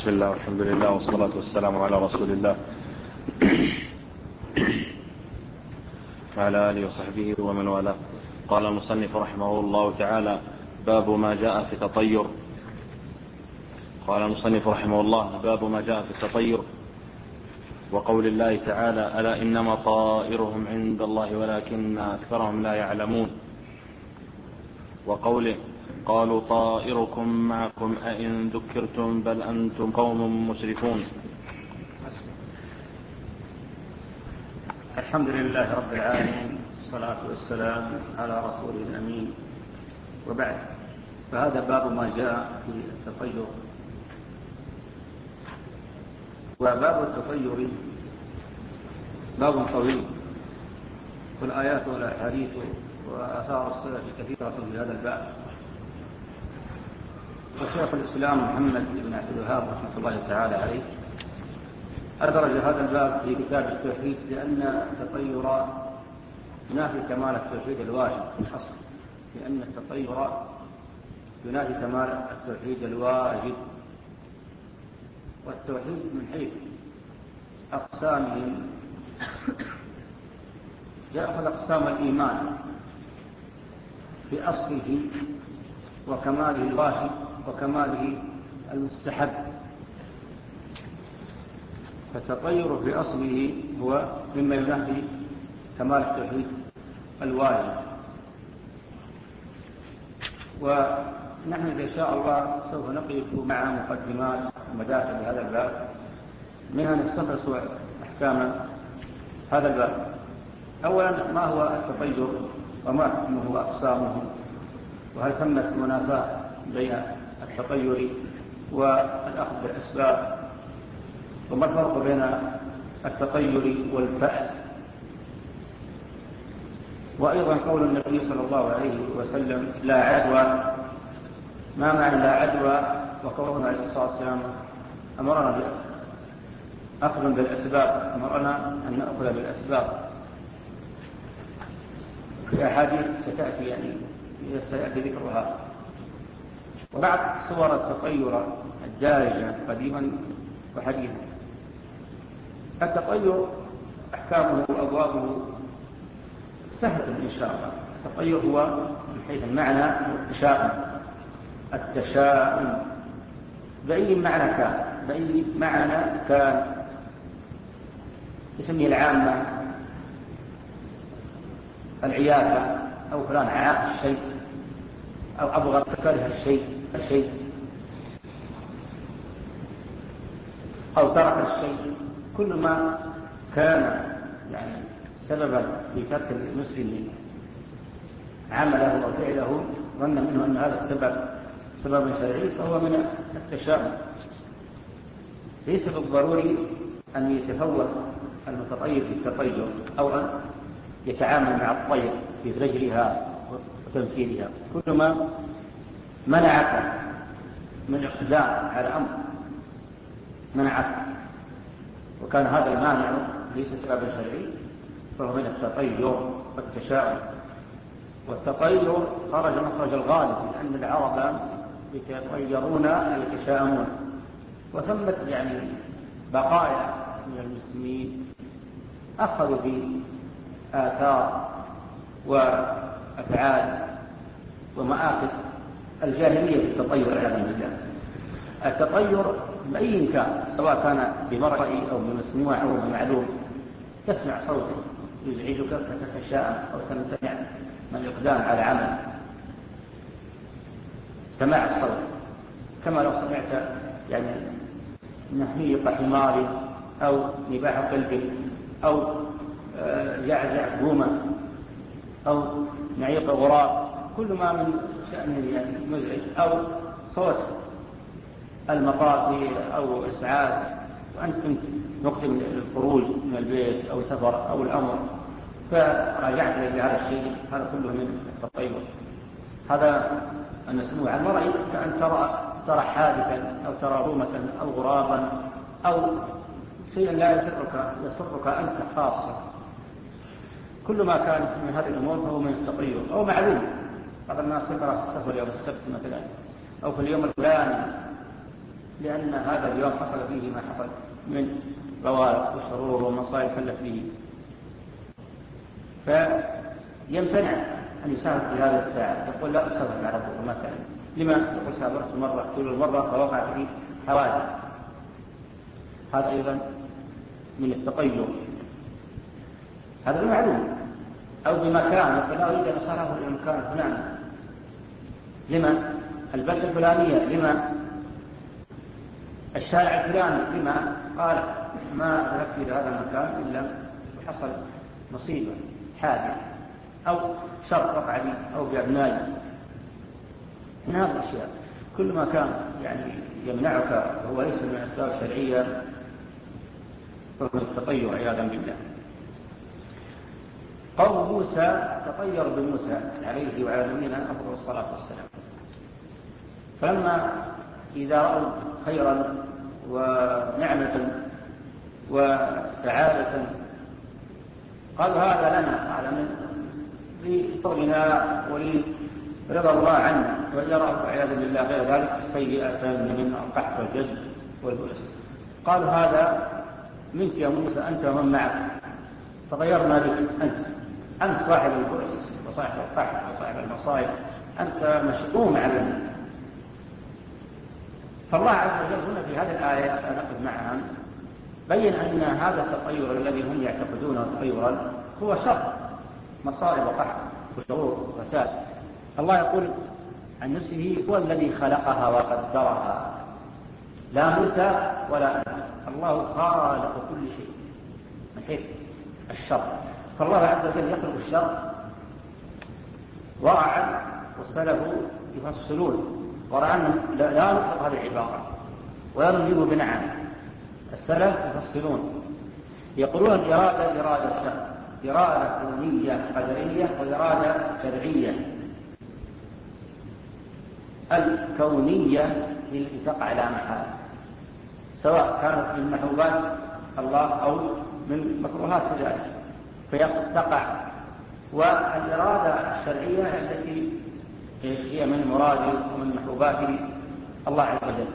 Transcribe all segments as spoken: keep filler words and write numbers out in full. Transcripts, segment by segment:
بسم الله والحمد لله والصلاة والسلام على رسول الله وعلى آله وصحبه ومن والاه. قال المصنف رحمه الله تعالى: باب ما جاء في التطير. قال المصنف رحمه الله: باب ما جاء في التطير وقول الله تعالى: ألا إنما طائرهم عند الله ولكن أكثرهم لا يعلمون. وقوله: قالوا طائركم معكم أئن ذكرتم بل أنتم قوم مسرفون. الحمد لله رب العالمين، والصلاة والسلام على رسوله الأمين، وبعد. فهذا باب ما جاء في التطير. وباب التطير باب طويل، والآيات والأحاديث وآثار السلف كثيرة في هذا الباب. وشيخ الإسلام محمد بن عبد الوهاب رحمة الله تعالى عليه أدرج هذا الباب في كتاب التوحيد، لأن التطير ينافي كمال التوحيد الواجب في الأصل، لأن التطير ينافي كمال التوحيد الواجب. والتوحيد من حيث أقسامهم يأخذ أقسام الإيمان في أصله وكماله الواجب وكماله المستحب. فالتطير في أصله هو مما ينافي كمال التوحيد الواجب. ونحن إن شاء الله سوف نقف مع مقدمات ومداخل هذا الباب، منها نستخلص أحكام هذا الباب. أولا، ما هو التطير وما حكمه وأقسامه، وهل ثمة منافاة بين التطير والأخذ بالأسباب، وما الفرق بين التطير والفعل. وأيضا قول النبي صلى الله عليه وسلم: لا عدوى. ما معنى لا عدوى؟ وقوله عليه الصلاة والسلام أمرنا بأخذ بالأسباب، أمرنا أن نأخذ بالأسباب في أحاديث ستأتي يعني سيأتي ذكرها. وبعض صور التطير الدارجة قديما وحديثا. التطير أحكامه وأبوابه سهلة إن شاء الله. التطير هو من حيث المعنى التشاؤم، التشاؤم بأي معنى كان، بأي معنى كان. يسميه العامة العيافة، أو فلان عاق الشيء، أو أبغض كره الشيء الشيء أو ترك الشيء. كل ما كان يعني سببا في ترك المسلم عمله أو فعله ظن منه أن هذا السبب سبب شرعي، فهو من التشاؤم. ليس بالضروري أن يتفوق المتطير في التطير، أو أن يتعامل مع الطير في زجرها وتنفيذها. كل ما منعك من اقتداء على أمر منعك، وكان هذا المانع ليس سببا شرعي، فهو من التطير والتشاؤم. والتطير خرج مخرج الغالب، لأن العرب يتطيرون ويتشاءمون. وثمت يعني بقايا من المسلمين أخذوا بآثار وأفعال ومآخذ الجاهلية في التطير والعياذ بالله. التطير بأي كان، سواء كان بمرئي أو بمسموع أو بمعلوم. تسمع صوته يزعجك فتتشاءم أو تمتنع من الإقدام على عمل. سماع الصوت، كما لو سمعت يعني نهيق حمار أو نباح قلب أو جعجع بومة أو نعيق غراب، كل ما من شأنه يعني مزعج. أو صوت المطافي أو إسعاف، وأنت كنت مقدم للخروج من البيت أو سفر أو الأمر فرجعت إلى هذا الشيء، هذا كله من التطير. هذا المسموع عن مرئي، كأن ترى ترى حادثا أو ترى رومة أو غرابا أو شيئا لا يسرك يسرك أنت خاصة. كل ما كان من هذه الأمور فهو من التطير. أو معلوم، بعض الناس يقرأ السفر يوم السبت مثلا، أو في اليوم الفلاني لأن هذا اليوم حصل فيه ما حصل من بوائق وشرور ومصائب حلت به، فيمتنع أن يسافر في هذه الساعة، يقول لا أسافر مع ربه مثلا. لما؟ يقول سافرت مرة طول المرة فوقع في حوادث. هذا أيضا من التطير، هذا المعلوم. أو بمكان يقول لا أريد أن أسافر إلى المكان الفلاني، لما؟ البلدة الفلانية، لما؟ الشارع الفلاني، لما؟ قال ما ذهبت إلى هذا المكان إلا وحصل مصيبة حادث أو شر وقع لي أو بأبنائي. من هذه الأشياء كل ما كان يعني يمنعك وهو ليس من الأسباب الشرعية فهو التطير عياذا بالله. قوم موسى تطير بموسى عليه وعلى نبينا أفضل الصلاة والسلام، فلما إذا رأوا خيرا ونعمة وسعادة قالوا هذا لنا، هذا من لفضلنا ولرضا الله عنا، وإذا رأوا عياذا بالله غير ذلك السيئة من القحط والجد والبؤس قالوا هذا منك يا موسى أنت ومن معك، تغيرنا بك أنت، أنت صاحب البؤس وصاحب القحط وصاحب المصائب، أنت مشؤوم علينا. فالله عز وجل هنا في هذه الآية سنقف معها بين أن هذا التطير الذي هم يعتقدونه تطيرا هو شر، مصائب وقحط وشرور وفساد. الله يقول عن نفسه هو الذي خلقها وقدرها، لا موسى ولا أنت، الله خالق كل شيء من حيث الشر. فالله عز وجل يخلق الشر وراء والسلف يفصلون وراء لا نطلق هذه العبارة ولا نجيب بنعم. السلف يفصلون يقولون الإرادة إرادة شر، إرادة كونية قدرية وإرادة شرعية. الكونية هي التي تقع لا محالة، سواء كانت من محبوبات الله أو من مكروهات ذلك فتقع. والإرادة الشرعية التي هي من مراده ومن محبوبات الله عز وجل.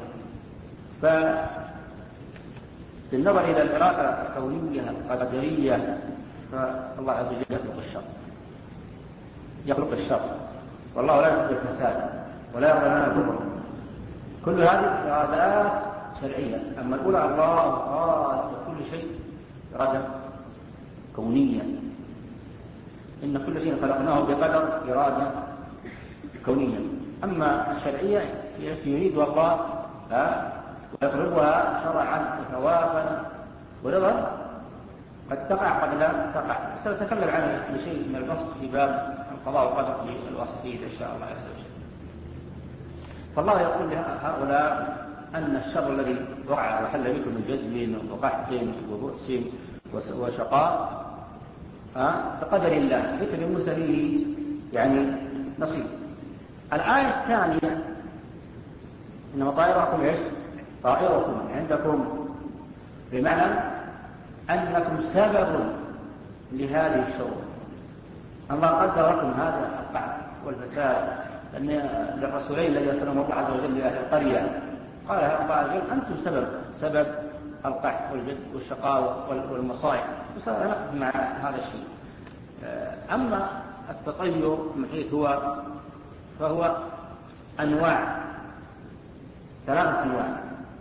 فبالنظر إلى الإرادة الكونية القدرية فالله عز وجل يخلق الشر، يخلق الشر والله لا يخلق الفساد ولا يرضى لنا الكفر. كل هذه إرادات شرعية. أما الأولى الله خالق كل شيء إرادة كونية، إن كل شيء خلقناه بقدر إرادة كونية. أما الشرعية هي التي يريد الله ويقربها شرعا وثوابا ورضا قد تقع قد لا تقع. سنتكلم عنه بشيء من البسط في باب القضاء والقدر للواسطيين إن شاء الله عز وجل. فالله يقول لهؤلاء أن الشر الذي وقع وحل بكم من جذب وقحط وبؤس وشقاء بقدر الله ليس لموسى فيه يعني نصيب. الآية الثانية إنما طائركم ايش؟ طائركم عندكم، بمعنى أنكم سبب لهذه الشرور. الله قدر لكم هذا القحط والفساد، لأن للرسولين الذي أرسلهم الله عز وجل لأهل القرية قال الله عز وجل أنتم سبب سبب القحط والجد والشقاء والمصائب. وسنقف مع هذا الشيء. أما التطير من حيث هو فهو أنواع، ثلاثة أنواع.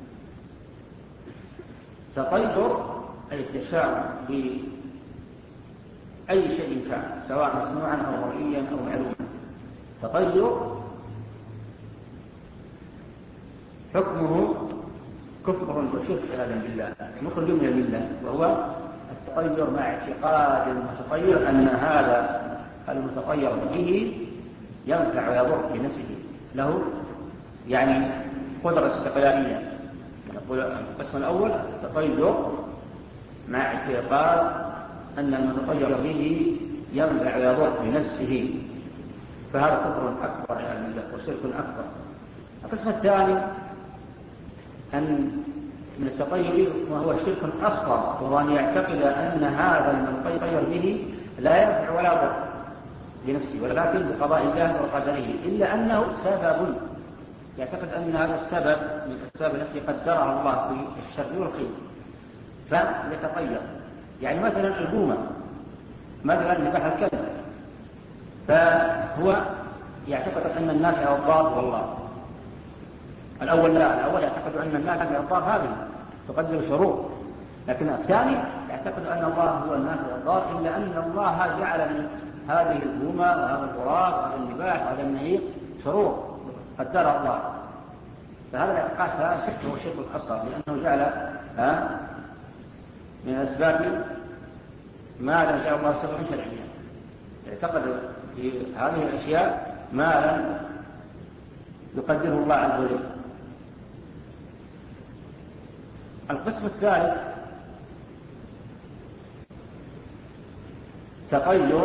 تطير أي التشاؤم بأي شيء كان سواء مصنوعا أو مرئيا أو معلوما. تطير حكمه كفر وشرك عياذا بالله، مخرج من المله، وهو التطير مع اعتقاد المتطير أن هذا المتطير به ينفع ويضر بنفسه، له يعني قدرة استقلالية. نقول القسم الأول التطير مع اعتقاد أن المتطير به ينفع ويضر بنفسه، فهذا كفر أكبر عياذا بالله وشرك أكبر. القسم الثاني أن من التطير وهو شرك أصغر، وهو أن يعتقد أن هذا المتطير به لا ينفع ولا يضر بنفسه ولكن بقضاء الله وقدره، إلا أنه سبب يعتقد أن هذا السبب من الأسباب التي قدرها الله في الشر والخير فيتطير. يعني مثلا البومة مثلا نباح الكلب، فهو يعتقد أن النافع والضار هو الله. الأول لا، الأول يعتقد أن النافع والضار هذه تقدر شرور، لكن الثاني يعتقد أن الله هو النافع والضار، إلا أن الله جعل من هذه البومة وهذا الغراب وهذا النباح وهذا النعيق شرور قدرها الله. فهذا الاعتقاد فاسد هو شرك الأصغر، لأنه جعل ها من أسباب ما لم يجعل الله سببا شرعيا، يعتقد في هذه الأشياء ما لم يقدره الله عز وجل. القسم الثالث تطير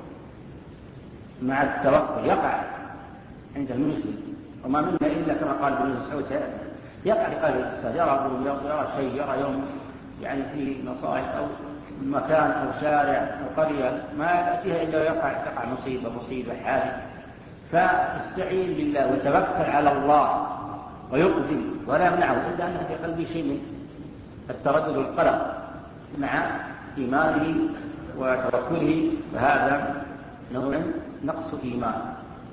مع التوكل، يقع عند المسلم، وما منا إلا كما قال ابن مسعود يقع لقلب الإنسان، يرى يرى شيء، يرى يوم يعني فيه مصائب أو مكان أو شارع أو قرية ما يأتيها إلا ويقع تقع مصيبة مصيبة حادث، فاستعين بالله وتوكل على الله ويقدم ولا يمنعه، إلا أن في قلبه شيء من التردد والقلق مع إيمانه وتوكله، فهذا نوع نقص إيمان.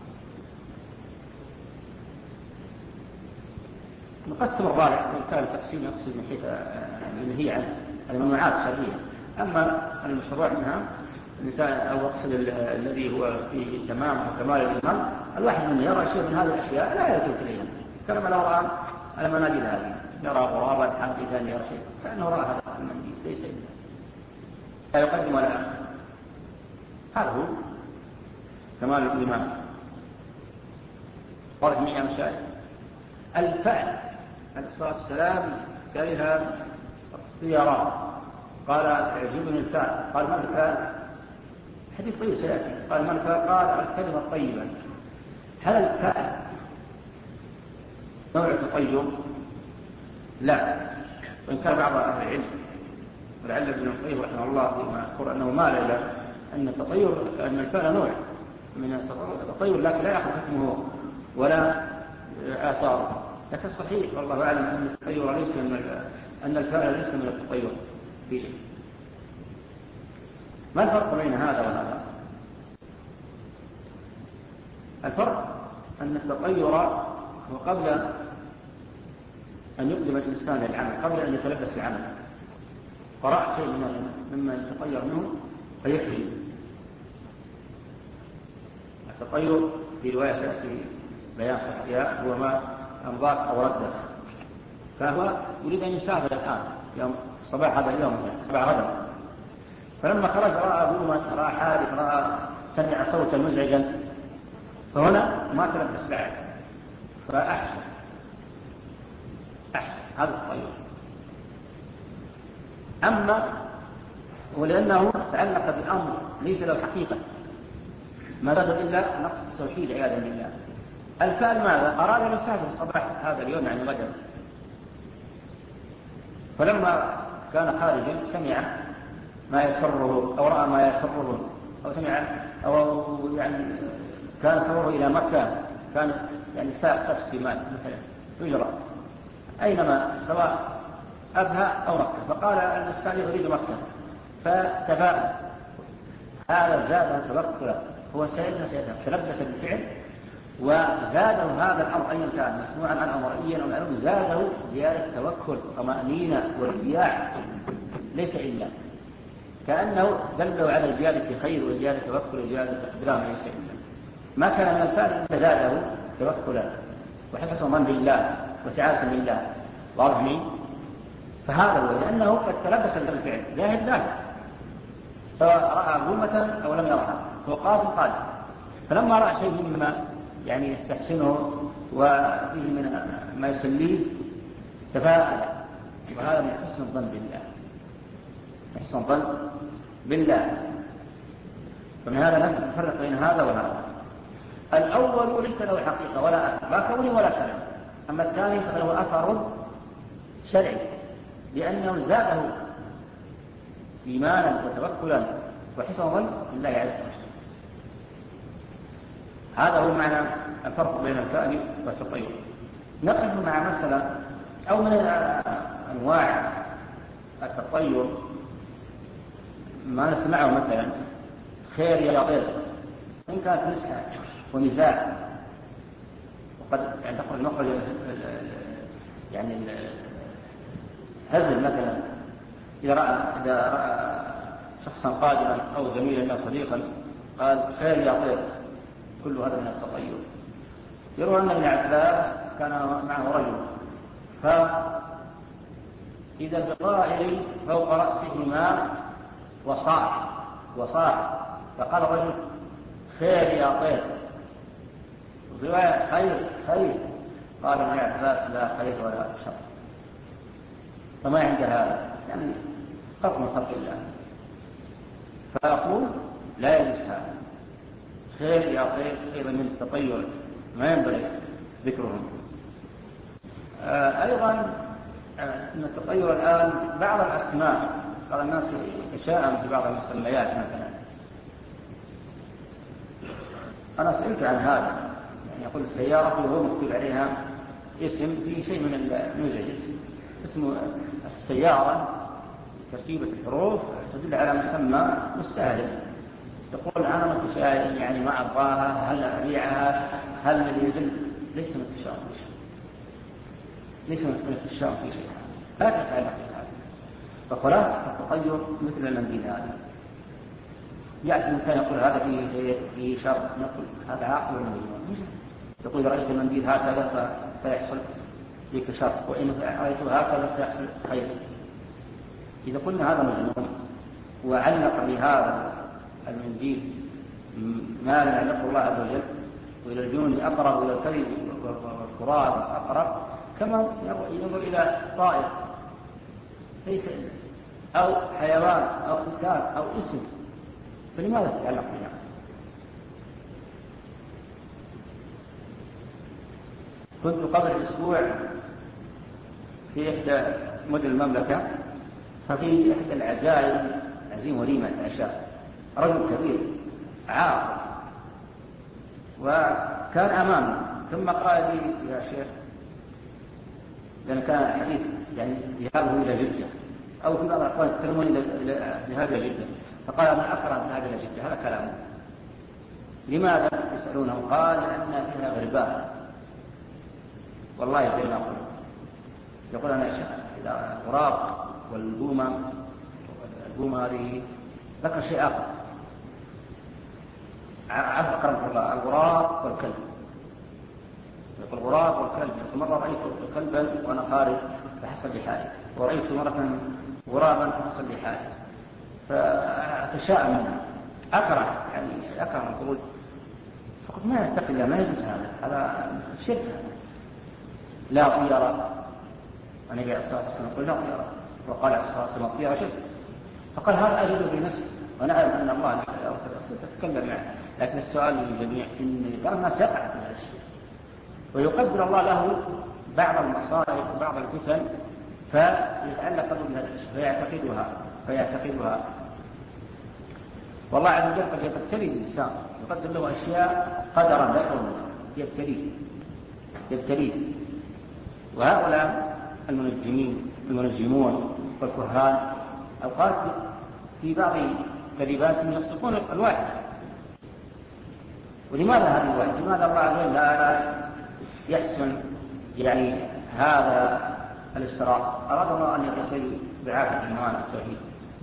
نقسم الرابع من كان التقسيم يقسم من حيث ينهي عن الممنوعات الشرعية. أما المشروع منها الإنسان أو أقصد الذي هو في تمام وكمال الإيمان، الواحد منه يرى شيء من هذه الأشياء لا يلتفت إليها، كما لو رأى المناديل هذه، يرى غرابا حقيقة يرى شيء كأنه رأى هذا المنديل ليس إلا لا يقدم ولا يأخر. هذا هو كمال الإيمان. قال جميع مشاهد الفعل عليه الصلاة والسلام كره اختيارات، قال يعجبني الفعل، قال ما الفعل؟ حديث طيب سيأتي، قال ما الفعل؟ قال الكلمة الطيبة. هل الفعل نوع تطيب؟ لا، وإن كان بعض أهل العلم ولعل ابن القيم رحمه الله فيما يذكر أنه مال إلى أن التطير أن الفعل نوع من التطير، لكن لا يأخذ حكمه ولا آثاره. لكن صحيح والله أعلم أن التطير ليس من أن الفعل ليس من التطير في شيء. ما الفرق بين هذا وهذا؟ الفرق أن التطير هو قبل أن يقدم الإنسان للعمل، قبل أن يتلبس العمل، قرأ شيء مما يتطير منه فيحجي. التطير في رواية سيأتي بيان صحتها هو ما أمضاك أو ردك، فهو يريد أن يسافر الآن يوم صباح هذا اليوم صباح غدا، فلما خرج رأى بوما، رأى حادث، رأى سمع صوتا مزعجا، فهنا ما تلبس بعد فأحسن أحسن هذا التطير. أما ولأنه تعلق بأمر ليس له حقيقة ما زاد إلا نقص التوحيد عياذا بالله. الفعل ماذا؟ أراد أن يسافر صباح هذا اليوم يعني غدا، فلما كان خارجا سمع ما يسره أو رأى ما يسره أو سمع أو يعني كان سره إلى مكان كان يعني ساق تفسيمات مثلا يجرى أينما سواء أبهى أو مكة، فقال المستعلي أريد مكة، فتفاءل هذا زاده توكلا، هو سيدنا سيدنا تلبس بالفعل وزاده هذا الأمر أيا كان مسموعا عن أمرئيا أو معلوم، زاده زيادة توكل طمأنينة وارتياح، ليس إلا كأنه دله على زيادة خير وزيادة توكل وزيادة إقدام، ليس إلا ما كان من الفعل إلا زاده توكلا وحسن ظن بالله وسعادة بالله. واضح مين؟ فهذا هو، لأنه قد تلبس بالفعل جاهد ذلك سواء رأى ظلمة أو لم يرها، هو قاض قادر، فلما رأى شيء مما يعني يستحسنه وفيه من ما يسليه تفاءل، وهذا من حسن الظن بالله، حسن الظن بالله. فمن هذا نفرق بين هذا وهذا. الأول ليس له حقيقة ولا أثر لا كوني ولا شرعي، أما الثاني فله أثر شرعي لأنه زاده إيمانا وتوكلا وحسن ظن بالله عز وجل. هذا هو معنى الفرق بين الفعل والتطير. نقف مع مسألة أو من أنواع التطير ما نسمعه مثلا خير يا طير، إن كانت نسحة ونزاع وقد يعني تخرج مخرج يعني الهزل مثلا، إذا رأى, إذا رأى شخصا قادما أو زميلا أو صديقا قال خير يا طير، كل هذا من التطير. يروى أن ابن عباس كان معه رجل فإذا بطائر فوق رأسهما وصاح وصاح فقال الرجل خير يا طير، رواية خير خير، قال ابن عباس لا خير ولا شر. فما عند هذا يعني خلق من خلق الله، فأقول لا يجوز هذا، خير يا طير أيضا من التطير ما ينبغي ذكرهم. آه أيضا آه أن التطير الآن بعض الأسماء بعض الناس يتشائم في بعض المسميات مثلا. أنا سئلت عن هذا، يعني يقول السيارة وهو مكتوب عليها اسم في شيء من المزعج، اسم السيارة ترتيبة الحروف تدل على مسمى مستهدف. يقول أنا متشائم يعني ما أبغاها، هل أبيعها، هل الذي يدل ليس من التشاؤم في شيء، ليس من التشاؤم في شيء، لا تتعلق بهذا. فخلاصة التطير مثل المنديل هذا، يأتي الإنسان يقول هذا فيه خير فيه شر، نقول هذا عاقل ومجنون. يقول رأيت المنديل هكذا فسيحصل فيك شر، وإن رأيته هكذا سيحصل خير. إذا قلنا هذا مجنون وعلق بهذا المنديل ما لا يعلق الله عز وجل، وإلى الجنون أقرب، وإلى الكذب والكراب أقرب، كما ينظر إلى طائر ليس أو حيوان أو إنسان أو اسم، فلماذا تتعلق بها؟ كنت قبل أسبوع في إحدى مدن المملكة، ففي إحدى العزائم عزيم وليمة عشاء رجل كبير عاقل وكان أمامي، ثم قال لي يا شيخ، لأن كان الحديث يعني ذهابه إلى جدة أو في بعض الأحوال يتكلمون إلى ذهاب إلى جدة، فقال أنا أكره الذهاب إلى جدة، هذا كلامه. لماذا يسألونه؟ قال لأن فيها غربان. والله زي ما أقول، يقول أنا إذا غراب والبومة البومة هذه ذكر شيء آخر، عفوا أكرمك الله، الغراب والكلب. يقول الغراب والكلب، يقول مرة رأيت كلبا وأنا خارج فحصل لي حالي، ورأيت مرة غرابا فحصل لي حالي، فأتشاءم منه، أكره يعني أكره الخروج. فقلت ما يتقي الله، ما يجوز هذا، هذا شرك. لا طيرة، النبي عليه الصلاة والسلام يقول لا طيرة، وقال عليه الصلاة والسلام طيرة شرك. فقال هذا أجد بنفسي وأنا أعلم أن الله لا تتكلم معه، لكن السؤال للجميع إن بعض الناس يقع في هذا الشيء ويقدر الله له بعض المصائب وبعض الفتن فيتعلق بهذا الشيء فيعتقدها فيعتقدها والله عز وجل قد يبتلي الإنسان، يقدر له أشياء قدرا لا يرونه، يبتليه يبتليه وهؤلاء المنجمين المنجمون والكهان أوقات في بعض كذباتهم يصدقون الواحد. ولماذا هذا الواحد؟ لماذا الله عز وجل لا يحسن يعني هذا الاستراق؟ أراد الله أن يغتسل بعافية الإيمان والتوحيد،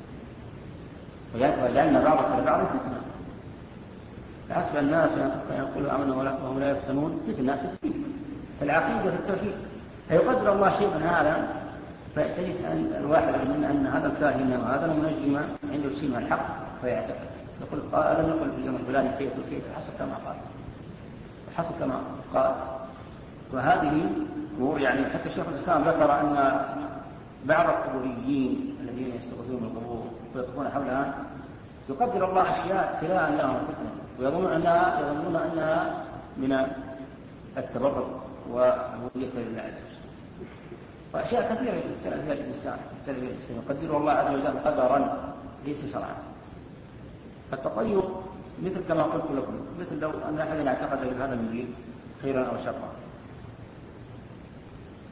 ولأن بعض البعض فتنة. حسب الناس أن يقولوا آمنوا وهم لا يفتنون، فتنة تثبيت العقيدة في التوحيد. فيقدر الله شيء من هذا فيعترف أن الواحد من أن هذا الكاهن وهذا المنجم عنده شيء من الحق فيعتقد، يقول قال لم يقل في اليوم الفلاني كيف وكيف، حسب كما قال حسب كما قال. وهذه أمور يعني حتى الشيخ الإسلام ذكر أن بعض القبوريين الذين يستغيثون القبور ويقفون حولها يقدر الله أشياء ابتلاء لهم فتنة، ويظنون أنها يظنون أنها من التبرك ومولية لله عز وجل. وأشياء كثيرة يبتلى فيها الإنسان يقدر الله عز وجل قدرا ليس شرعا. التطير مثل كما قلت لكم، مثل لو أن أحد اعتقد بهذا المدير خيرا أو شرا،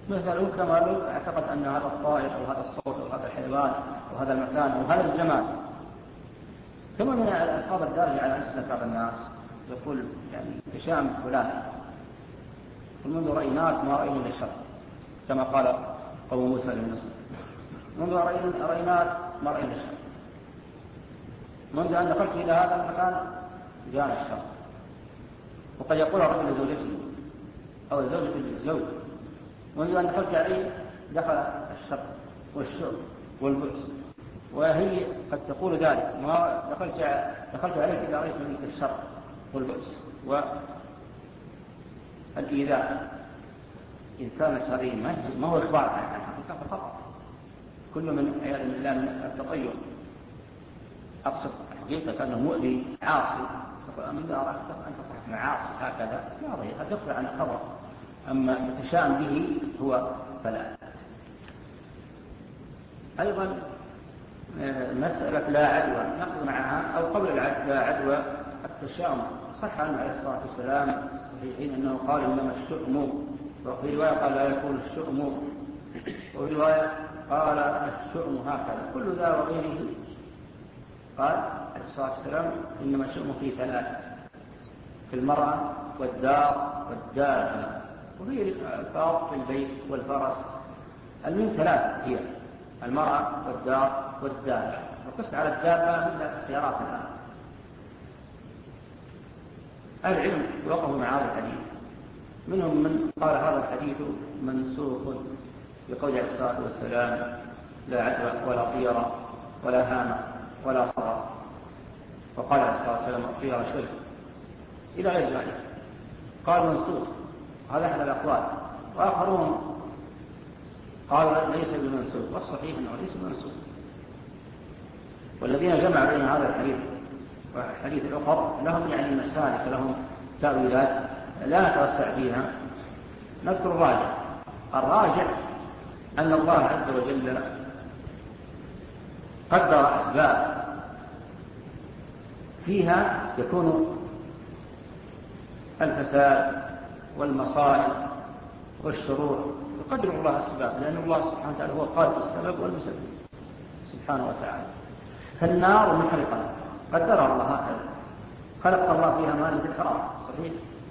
مثلا كما لو اعتقد أن هذا الطائر أو هذا الصوت أو هذا الحيوان أو هذا المكان أو هذا الزمان. كما من الألفاظ الدارجة على ألسنة بعض الناس يقول يعني تشام فلان منذ رأيناك ما رأينا الشر، كما قال قوم موسى للنصر منذ رأيناك ما رأينا الشر، منذ أن دخلت إلى هذا المكان جاءنا الشر. وقد يقول الرجل لزوجته أو الزوجة للزوج منذ أن دخلت عليه دخل الشر والشر والبؤس، وهي قد تقول ذلك ما دخلت دخلت عليك إذا رأيت منك الشر والبؤس والإيذاء. إن كان شرعيا ما هو إخبار عن حقيقة فقط. كل من عياذ بالله من التطير أقصد حقيقة أنه مؤذي عاصي، تقول من أردت أن تصح معاصي هكذا لا ضيق قد يخبر عن الخبر، أما التشام به هو فلا. أيضا مسألة لا عدوى نقض معها أو قبل لا عدوى التشام. صح عنه عليه الصلاة والسلام صحيحين أنه قال إنما الشؤم، وفي رواية قال لا يكون الشؤم، وفي رواية قال الشؤم هكذا. كل ذا وغيره قال عليه الصلاة والسلام إنما الشؤم في ثلاث: في المرأة والدار والدابة، وفي الفاظ في البيت والفرس. المهم ثلاث هي المرأة والدار والدابة، وقس على الدابة من السيارات الآن. العلم وقفوا مع هذا الحديث، منهم من قال هذا الحديث منسوخ بقول عليه الصلاة والسلام لا عدوى ولا طيرة ولا هامة ولا صرف، وقال عليه الصلاة والسلام الطيرة شرك إلى غير ذلك. قال منسوخ، هذا أحد الأقوال. وآخرون قالوا ليس بمنسوخ، والصحيح أنه ليس بمنسوخ. والذين جمع بين هذا الحديث والحديث الأخر لهم يعني مسالك، لهم تأويلات لا نتوسع فيها. نذكر الراجع. الراجع أن الله عز وجل قدر أسباب فيها يكون الفساد والمصائب والشرور، يقدر الله أسباب، لأن الله سبحانه وتعالى هو قادر السبب والمسبب سبحانه وتعالى. فالنار محرقة قدرها الله هكذا، خلق الله فيها ماء للحرام صحيح.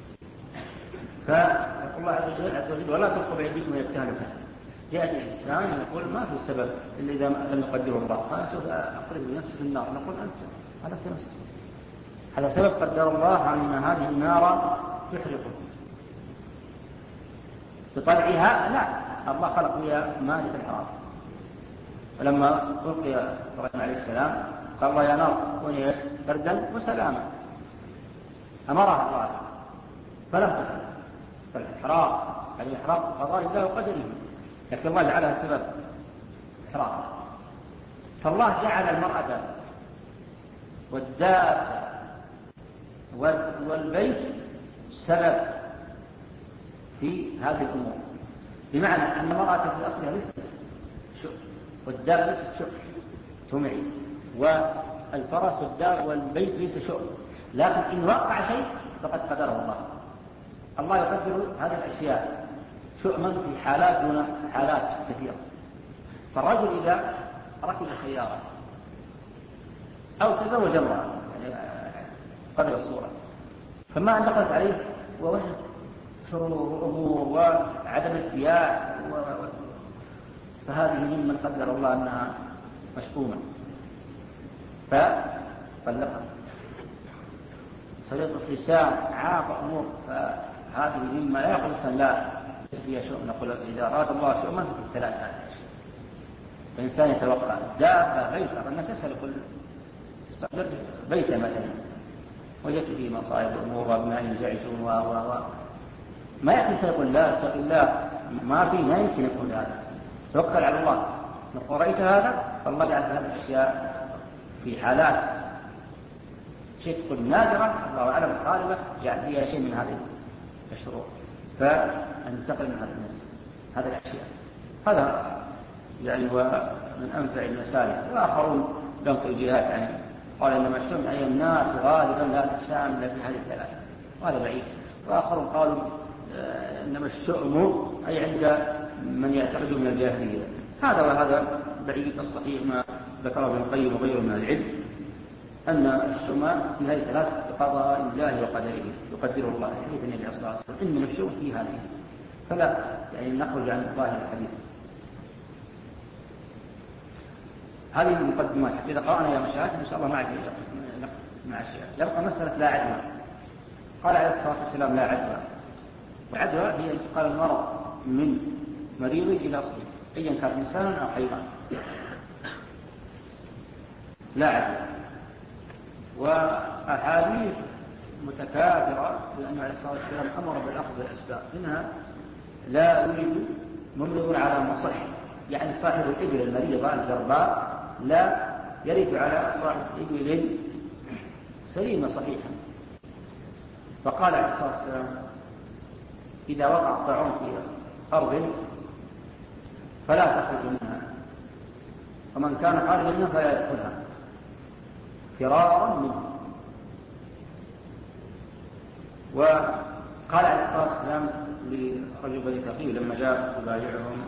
فيقول الله عز وجل ولا تلقوا بأيديكم إلى التهلكة. يأتي الإنسان يقول ما في سبب إلا إذا لم يقدره الله، أنا سوف أقرب نفسي في النار. نقول أنت هذا نفسك، هذا سبب قدر الله أن هذه النار تحرقه بطبعها. لا، الله خلق فيها ماء للحرام. فلما ألقي إبراهيم عليه السلام قال الله يا نار كوني بردا وسلاما، أمرها الله فلم تفعل. فالإحراق الإحراق قضاء الله وقدره، لكن الله جعلها سبب إحراق. فالله جعل المرأة والدابة والبيت سبب في هذه الأمور، بمعنى أن المرأة في أصلها ليست شؤم، والدابة ليست شؤم تمعي، والفرس والدابة والبيت ليس شؤم، لكن إن وقع شيء فقد قدره الله. الله يقدر هذه الأشياء شؤما في حالات دون حالات كثيرة. فالرجل إذا ركب سيارة أو تزوج امرأة يعني قدر الصورة، فما أن دخلت عليه ووجد شرور وأمور وعدم اتياع و... فهذه ممن قدر الله أنها مشؤومة فطلقها. سريط الحساب عاق أمور، فهذه مما لا يقول الإنسان لا فيها شؤم. نقول إذا أراد الله شؤما في الثلاث هذه الإنسان يتوقع دابة بيت، الناس يسأل يقول استقدر بيت مثلا وجدت فيه مصائب أمور وابناء يزعجون و و ما يأتي سيقول لا اتق الله، ما في ما يمكن يكون هذا. توكل على الله. نقول رأيت هذا فالله جعل هذه الأشياء في حالات شيء تقول نادرة الله أعلم غالبا جعل فيها شيء من هذه الشرور، فانتقل من هذا الناس هذه الأشياء. هذا يعني هو من أنفع المسائل. وآخرون لهم توجيهات يعني قال إنما الشؤم أي الناس غالبا لا تشام إلا في هذه الثلاثة، وهذا بعيد. وآخرون قالوا إنما الشؤم أي عند من يعتقد من الجاهلية. هذا وهذا بعيد. الصحيح ما ذكره ابن القيم وغيره من العلم أن الشماء في هذه ثلاث قضاء الله وقدره يقدره الله، حديث النبي صلى الله عليه وسلم إنما الشوم في هذه، فلا يعني نخرج عن ظاهر الحديث. هذه المقدمات. إذا قرأنا يا مشاهد إن شاء الله مع مع الشيخ يبقى مسألة لا عدوى. قال عليه الصلاة والسلام لا عدوى، وعدوى هي انتقال المرض من مريض إلى صحيح أيا كان إنسان أو حيوان، لا عدوى. وأحاديث متكاثرة لأن عليه الصلاة والسلام أمر بالأخذ بالأسباب، منها لا يريد ممرض على مصح، يعني صاحب الإبل المريضة الجرباء لا يرد على صاحب إبل سليمة صحيحة. فقال عليه الصلاة والسلام إذا وقع الطاعون في أرض فلا تخرج منها، ومن كان خارجا منها فلا يدخلها فرارا منه. وقال عليه الصلاة والسلام لرجل بني ثقيف لما جاء يبايعهم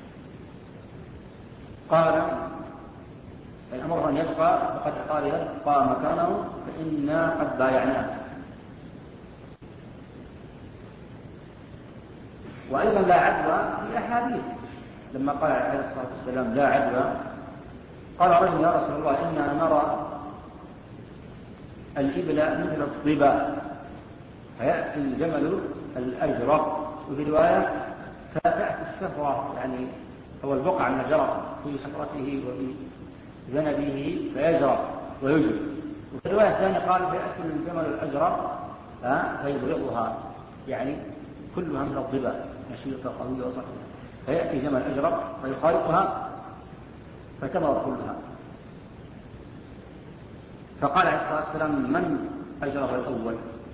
قال إن أمره أن يبقى فقد قال يبقى مكانه فإنا قد بايعناه. وأيضا لا عدوى في أحاديث لما قال عليه الصلاة والسلام لا عدوى قال رجل يا رسول الله إنا نرى الإبل مثل الضباء فيأتي الجمل الأجرق، وفي رواية فتأتي الشفرة يعني هو البقع من الجرق في شفرته وفي ذنبه فيجرق ويجري. وفي الرواية الثانية قال فيأتي الجمل الأجرق فيبرضها، يعني كلها من الضباء نشيطة قوية وصحية، فيأتي جمل أجرق فيخالطها فتمرض كلها. فقال عليه الصلاة والسلام من أجرب الأول؟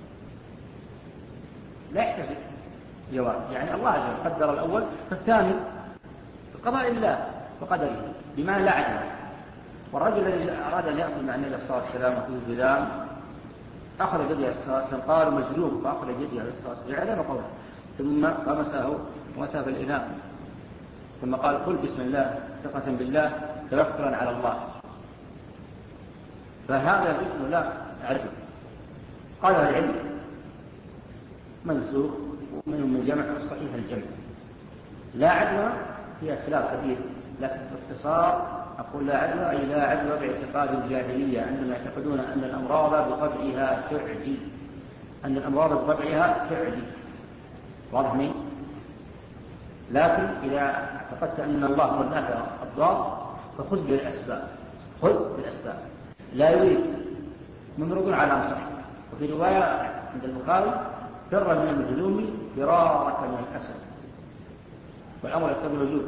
لا يحتسب جواب، يعني الله أجرب قدر الأول، فالثاني بقضاء الله وقدره بما لا عدل. والرجل الذي أراد أن يأخذ مع النبي صلى الله عليه وسلم وفيه الغلام أخذ يده عليه الصلاة والسلام قال مجلوب، فأخذ يده عليه الصلاة والسلام على قوله ثم قمسه ومسى في الإناء ثم قال قل بسم الله ثقة بالله توكلا على الله. فهذا الاسم لا عدل. قال العلم منسوخ ومنهم من جمع الصحيح الجمع. لا عدوى فيها خلاف كبير، لكن باختصار أقول لا عدوى أي لا عدوى باعتقاد الجاهلية أنهم يعتقدون أن الأمراض بطبعها تعدي، أن الأمراض بطبعها تعدي، واضح مني؟ لكن إذا اعتقدت أن الله هو النافع الضار فخذ بالأسباب، خذ بالأسباب. لا يريد ممرض على مصح. وفي رواية عند البخاري فر من المجلوم فرارك من الأسد، والأمر يقتضي الوجود.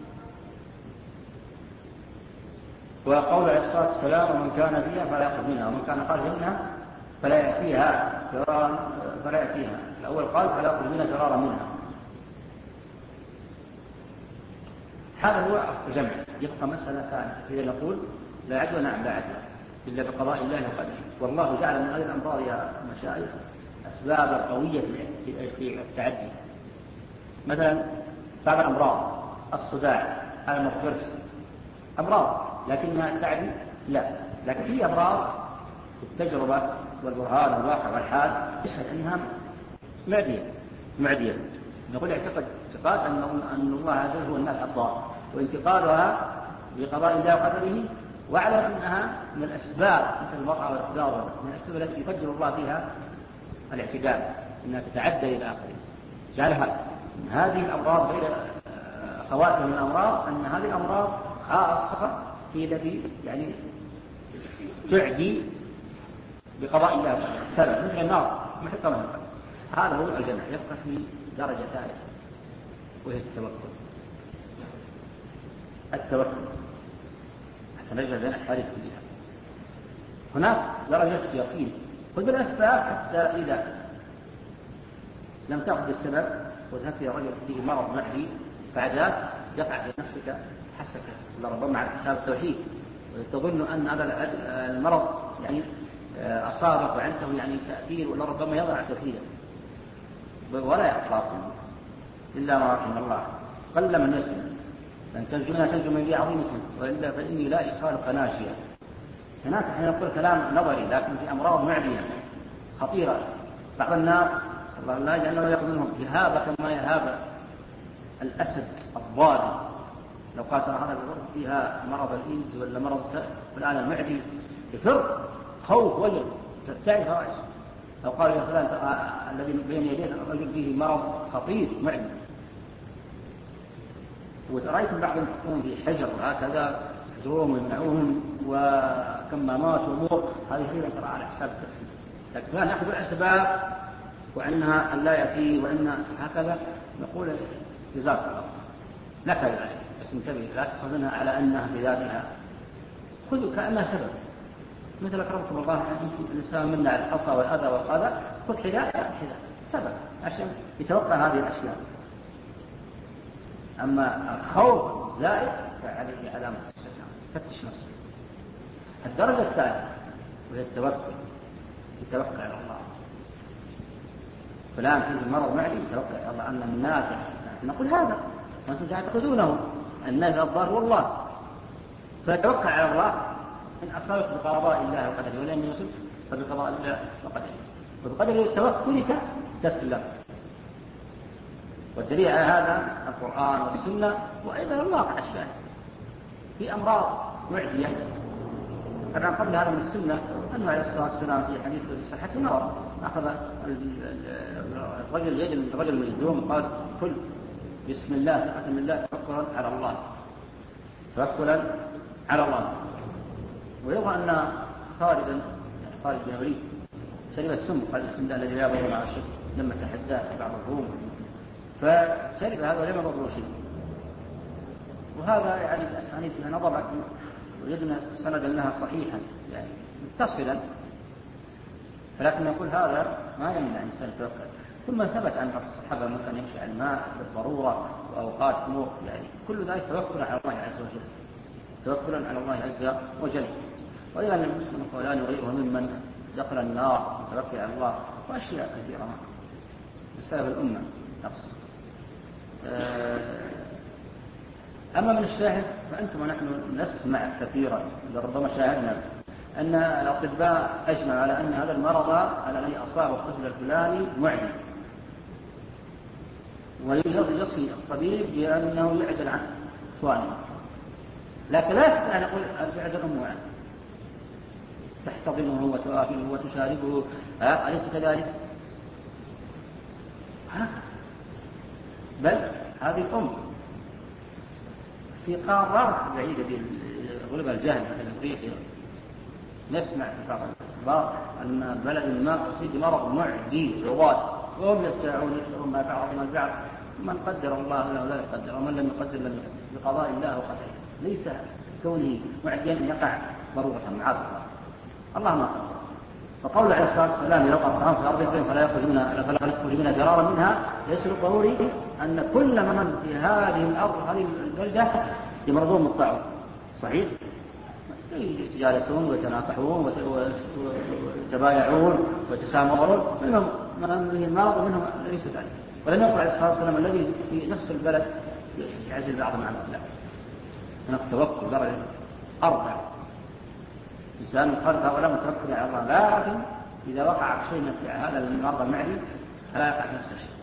وقول عليه الصلاة والسلام ومن كان فيها فلا يأخذ منها ومن كان خارج منها فلا يأتيها فرارا فلا يأتيها. الأول قال فلا يأخذ منها فرارا منها. هذا هو الجمع. يبقى مسألة ثانية إذا نقول لا عدوى نعم لا عدوى إلا بقضاء الله وقدره. والله جعل من هذه الأمراض يا مشايخ أسباب قوية في التعدي. مثلا بعض الأمراض الصداع المغفرس أمراض لكنها تعدي لا، لكن في أمراض التجربة والبرهان والواقع والحال يشهد أنها معدية معدية. نقول اعتقد اعتقاد أن الله عز وجل هو النافع الضار، وانتقالها بقضاء الله وقدره، واعلم أنها من الأسباب مثل المرأة والاختلاط من الأسباب التي يقدر الله فيها الاعتدال أنها تتعدى إلى آخره. جعلها من هذه الأمراض غير خواتم من الأمراض أن هذه الأمراض خاصة في التي يعني تعدي بقضاء الله السبب مثل النار محقة محقة. هذا هو الجمع. يبقى في درجة ثالثة وهي التوكل. التوكل حتى نرجع بين الحديث كلها. هناك درجة يقين خذ بالأسباب حتى إذا لم تأخذ السبب وتأتي رجل فيه مرض معدي بعد يقع في نفسك حسك لربما على حساب التوحيد وتظن أن هذا المرض يعني أصابك وعنده يعني تأثير ولا ربما يضع توحيدا ولا يخاف إلا ما رحم الله. قل من يسلم، لأن تنجونا تنجو من ذي عظيمة، وإلا فإني لا إخالق ناشيا. هناك حين نقول كلام نظري، لكن في أمراض معدية خطيرة. بعض الناس صلى الله عليه وسلم يأخذ منهم يهابة كما يهاب الأسد الضاري. لو قال ترى هذا الغرب فيها مرض الإنس ولا مرض فلان المعدي، يفر خوف وجل ترتعي فرائش. لو قالوا يا فلان الذي بين يديه الرجل فيه مرض خطير معدي، ورأيتم بعض يحطون في حجر وهكذا يحجرون ويمنعوهم وكمامات وامور، هذه هي ترى على حساب التفكير. لكن لا نأخذ الأسباب وأنها لا يأتي وأن هكذا، نقول جزاك الله لك يعني، بس انتبه لا تأخذ منها على أنها بذاتها، خذوا كأنها سبب. مثل أكرمكم الله الإنسان منا على الحصى والأذى والقذى، خذ حذاء حذاء سبب عشان يتوقع هذه الأشياء. أما الخوف الزائد فعليه علامة الشيطان، فتش نفسك. الدرجة الثالثة وهي التوكل، يتوكل على الله. فلان فيه مرض معدي يتوكل على الله أن النافع، نقول هذا وأنتم تعتقدونه النافع الضار والله، فتوكل على الله. إن أصابت بقضاء الله وقدره ولم يصب فبقضاء الله وقدره، وبقدر توكلك تسلم. والدليل على هذا القرآن والسنة وأيضا الواقع الشاهد في أمراض معدية. طبعا قبل هذا من السنة أنه عليه الصلاة والسلام في حديث في صحة المرض أخذ الرجل يد الرجل مجدوم قال كل بسم الله ثقة بالله توكلا على الله، توكلا على الله. ويظهر أن خالدا خالد بن الوليد شرب السم قال بسم الله الذي لا يضر مع الشرك لما تحداه بعض الروم، فشرب هذا ولم يضره شيء. وهذا يعني الأسانيد فيها نظر، وجدنا سندا لها صحيحا يعني متصلا، فلكن نقول هذا ما يمنع الإنسان يتوكل. ثم ثبت عن بعض الصحابة من كان يمشي على الماء بالضرورة وأوقات أمور، يعني كل ذلك توكل على الله عز وجل، توكلا على الله عز وجل. وإذا المسلم قولان وغيره ممن دخل النار توكل على الله، وأشياء كثيرة بسبب الأمة نقص. أما من الشاهد فأنتم ونحن نسمع كثيرا، ربما شاهدنا أن الأطباء أجمعوا على أن هذا المرض الذي أصاب الطفل الفلاني معدي، ويصي الطبيب بأنه يعزل عنه إخوانه، لكن لا يستطيع أن يقول يعزل أمه عنه، تحتضنه وتؤافله وتشاربه، أليس كذلك؟ ها؟ بل هذه الأم في قارات بعيدة غلب الجهل مثل أفريقيا نسمع في بعض الأخبار أن بلد ما أصيب بمرض معدي عضال، وهم يبتاعون يشعرون ما بعضهم البعض، من قدر الله له ذلك قدر، ومن لم يقدر لم يقدر، بقضاء الله وقدره. ليس كونه معديا يقع ضرورة معاذ الله، الله ما قدر. فقول عليه الصلاة والسلام لو قطعهم في الأرض فلا يخرج منها فلا يخرج منها فرارا منها، ليس ضروري أن كل من في هذه الأرض هذه البلدة يمرضون بالطاعون. صحيح يتجالسون ويتناقحون ويتبايعون ويتسامرون، منهم من المرض ومنهم ليس ذلك. ولم يقل عليه الصلاة والسلام الذي في نفس البلد يعزل بعض مع بعض، لا، هناك توكل درجة أربع. إنسان قال هؤلاء متوكل على الله، لكن إذا وقع شيء مثل هذا المرض المعدي فلا يقع نفس الشيء.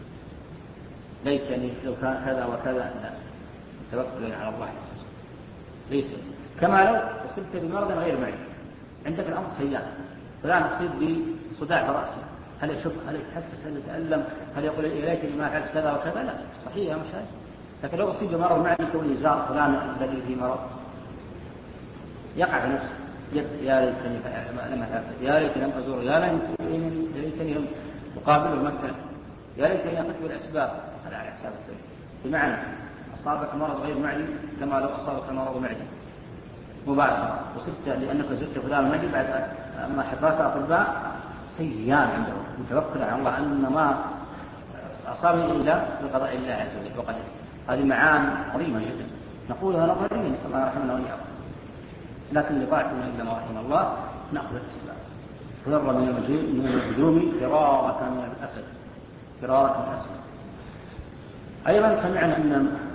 ليتني لو كان كذا وكذا، لا، توكل على الله عز وجل. ليس كما لو أصبت بمرض غير معدي، عندك الأمر سيئان، فلان أصيب بصداع برأسه، هل يشك، هل يتحسس، هل يتألم، هل يقول يا ليتني ما فعلت كذا وكذا؟ لا، صحيح يا مشاهد. لكن لو أصيب بمرض معدي يقول يزار فلان الذي فيه مرض، يقع في نفسه يا ليتني لم أفعل، يا ليتني لم أزور، يا ليتني لم أقابله مكة، يا ليتني أخذت بالأسباب. هذا على حساب الدنيا. بمعنى أصابك مرض غير معدي كما لو أصابك مرض معدي مباشرة، وصرت لأنك زرت فلان المعدي بعد أما حفاظ أطباء سيئان عندهم، متوكل على الله أن ما أصابني إلا بقضاء الله عز وجل وقدره. هذه معاني عظيمة جدا نقولها نظريا، نسأل الله رحمنا وإياكم، لكن لطاعتنا إلا ما رحم الله نأخذ الأسباب. فر من الهجوم فرارك من الأسد، فرارك من الأسد. أيضا سمعنا أن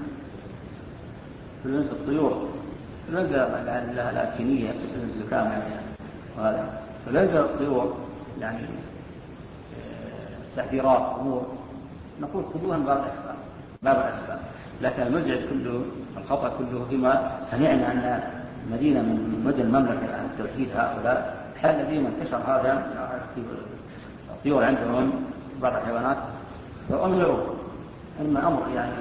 فلنزا الطيور، فلنزا لها لاتينية تسمى الزكام يعني، وهذا فلنزا الطيور يعني تحذيرات أمور نقول خذوها من باب الأسباب باب الأسباب، لكن المزعج كله الخطأ كله فيما سمعنا أن مدينة من مدن المملكة عن توحيد هؤلاء حال الذين انتشر هذا الطيور عندهم بعض الحيوانات وأمروا إما أمر يعني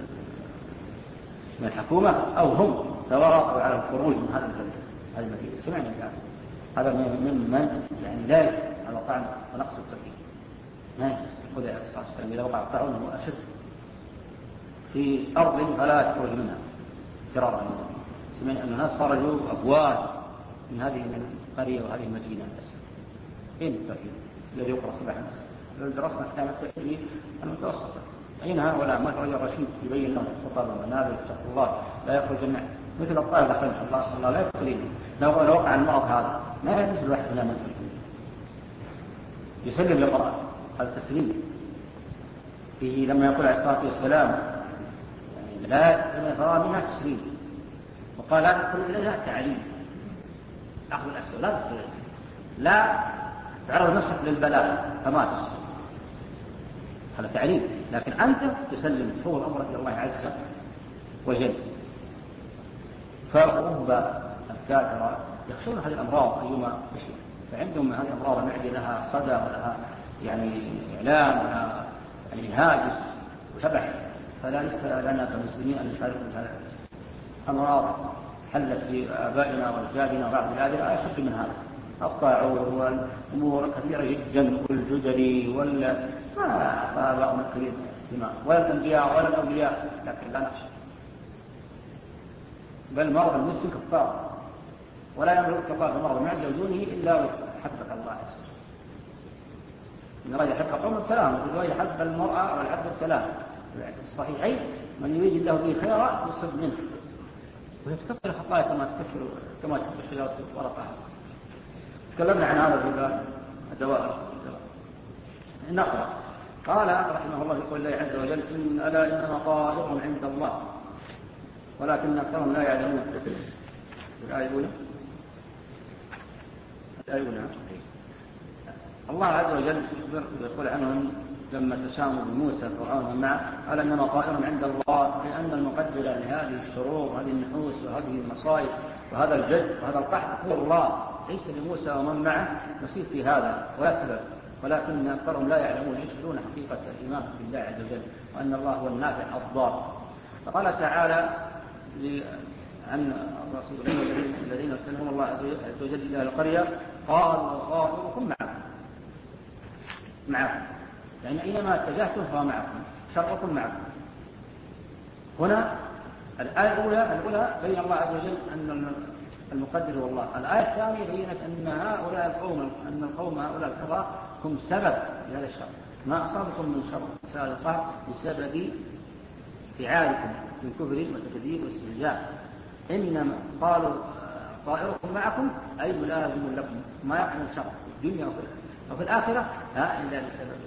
من الحكومة أو هم تورطوا على الخروج من هذا هذه المدينة. سمعنا الآن هذا من من يعني لا على طعن ونقص التوحيد. ما يقول عليه الصلاة والسلام إذا وقع الطاعون هو أشد في أرض فلا تخرج منها فرارا. سمعنا أن الناس خرجوا أفواج من هذه القرية وهذه المدينة. أين التوحيد الذي يقرأ صباح المساء؟ لو درسنا كتاب التوحيد المتوسطة أين هؤلاء ما رجل رشيد يبين لهم خطر ومنابر اتقوا الله لا يخرج منه مثل الطالب سمح الله صلى الله لا يقتلين لو وقع المرض هذا ما يجوز الواحد هنا من يسلم للقرآن هذا تسليم فيه لما يقول عليه الصلاة والسلام يعني لا يفرى منها تسليم وقال لا تدخل إليها تعليم أخذ الأسئلة لا تدخل إليها لا تعرض نفسك للبلاء فما تسلم هذا تعليم، لكن أنت تسلم تفوض أمرك إلى الله عز وجل. فرب الكافرة يخشون هذه الأمراض أيما بشيء فعندهم هذه الأمراض المعدة لها صدى ولها يعني إعلام ولها يعني هاجس وشبح، فلا ليس لنا كمسلمين أن نشارك هذه الأمراض حلت في آبائنا وأجدادنا وبعض بلادنا أشد من هذا الطاعون والأمور كثيرة جدا والجدري ولا ما أعطى آباؤنا الكريم دماء ولا الأنبياء ولا الأولياء، لكن لا نخشى بل مرض المسلم كفار ولا يملك الله بمرض المعدة ودونه إلا حبك الله عز وجل. إن الله يحب قوم ابتلاهم وإذا يحب المرأة والعبد ابتلاهم الصحيحين من يريد الله به خيرا يصب منه ويتكفر خطايا كما تكفر كما تكفر شجرة ورقها. تكلمنا عن هذا في الدواء. نقرأ قال رحمه الله يقول الله عز وجل إن ألا إنما طائر عند الله ولكن أكثرهم لا يعلمون. الآية الأولى الآية الأولى الله عز وجل يقول عنهم لما تشاموا بموسى فرعون معه قال إنما طائر عند الله لأن المقدر لهذه الشرور وهذه النحوس وهذه المصائب وهذا الجد وهذا القحط هو الله ليس لموسى ومن معه نصيب في هذا ولا سبب، ولكن أكثرهم لا يعلمون يشهدون حقيقة الإيمان بالله عز وجل وأن الله هو النافع الضار. فقال تعالى عن الرسولين الذين أرسلهم الله عز وجل إلى القرية قالوا صاحبكم معكم معكم يعني أينما اتجهتم فهو معكم شركم معكم. هنا الآية الأولى الأولى بين الله عز وجل أن المقدر هو الله. الآية الثانية بينت أن هؤلاء القوم أن القوم هؤلاء الكفار هم سبب لهذا الشر ما أصابكم من شر سابقا بسبب فعالكم من كفر وتكذيب واستهزاء. إنما قالوا طائركم معكم أي ملازم لكم ما يقوم الشر في الدنيا وفي الآخرة ها إلا بسبب.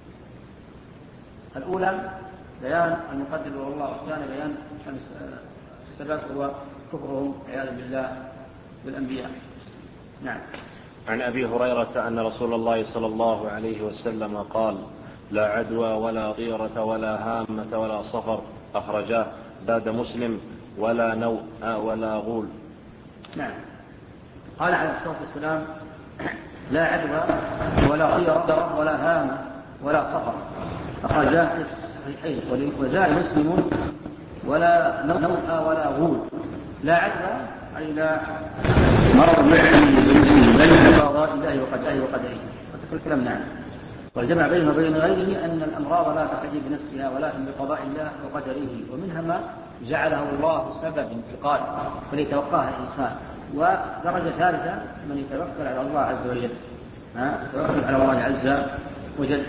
الأولى بيان المقدر هو الله والثاني بيان السبب هو كفرهم عياذا بالله بالأنبياء. نعم. عن أبي هريرة أن رسول الله صلى الله عليه وسلم قال لا عدوى ولا طيرة ولا هامة ولا صفر أخرجاه زاد مسلم ولا نوء ولا غول. نعم. قال عليه الصلاة والسلام لا عدوى ولا طيرة ولا هامة ولا صفر أخرجاه في الصحيحين وزاد مسلم ولا نوء ولا غول. لا عدوى أي لا مرض معدي بالمسلم بين قضاء الله وقدره وقدره وتكون الكلام. نعم. والجمع بينه وبين غيره أن الأمراض لا تحدي بنفسها ولكن بقضاء الله وقدره ومنها ما جعله الله سبب انتقال فليتوقاها الإنسان. ودرجة ثالثة من يتوكل على الله عز وجل يتوكل على الله عز وجل.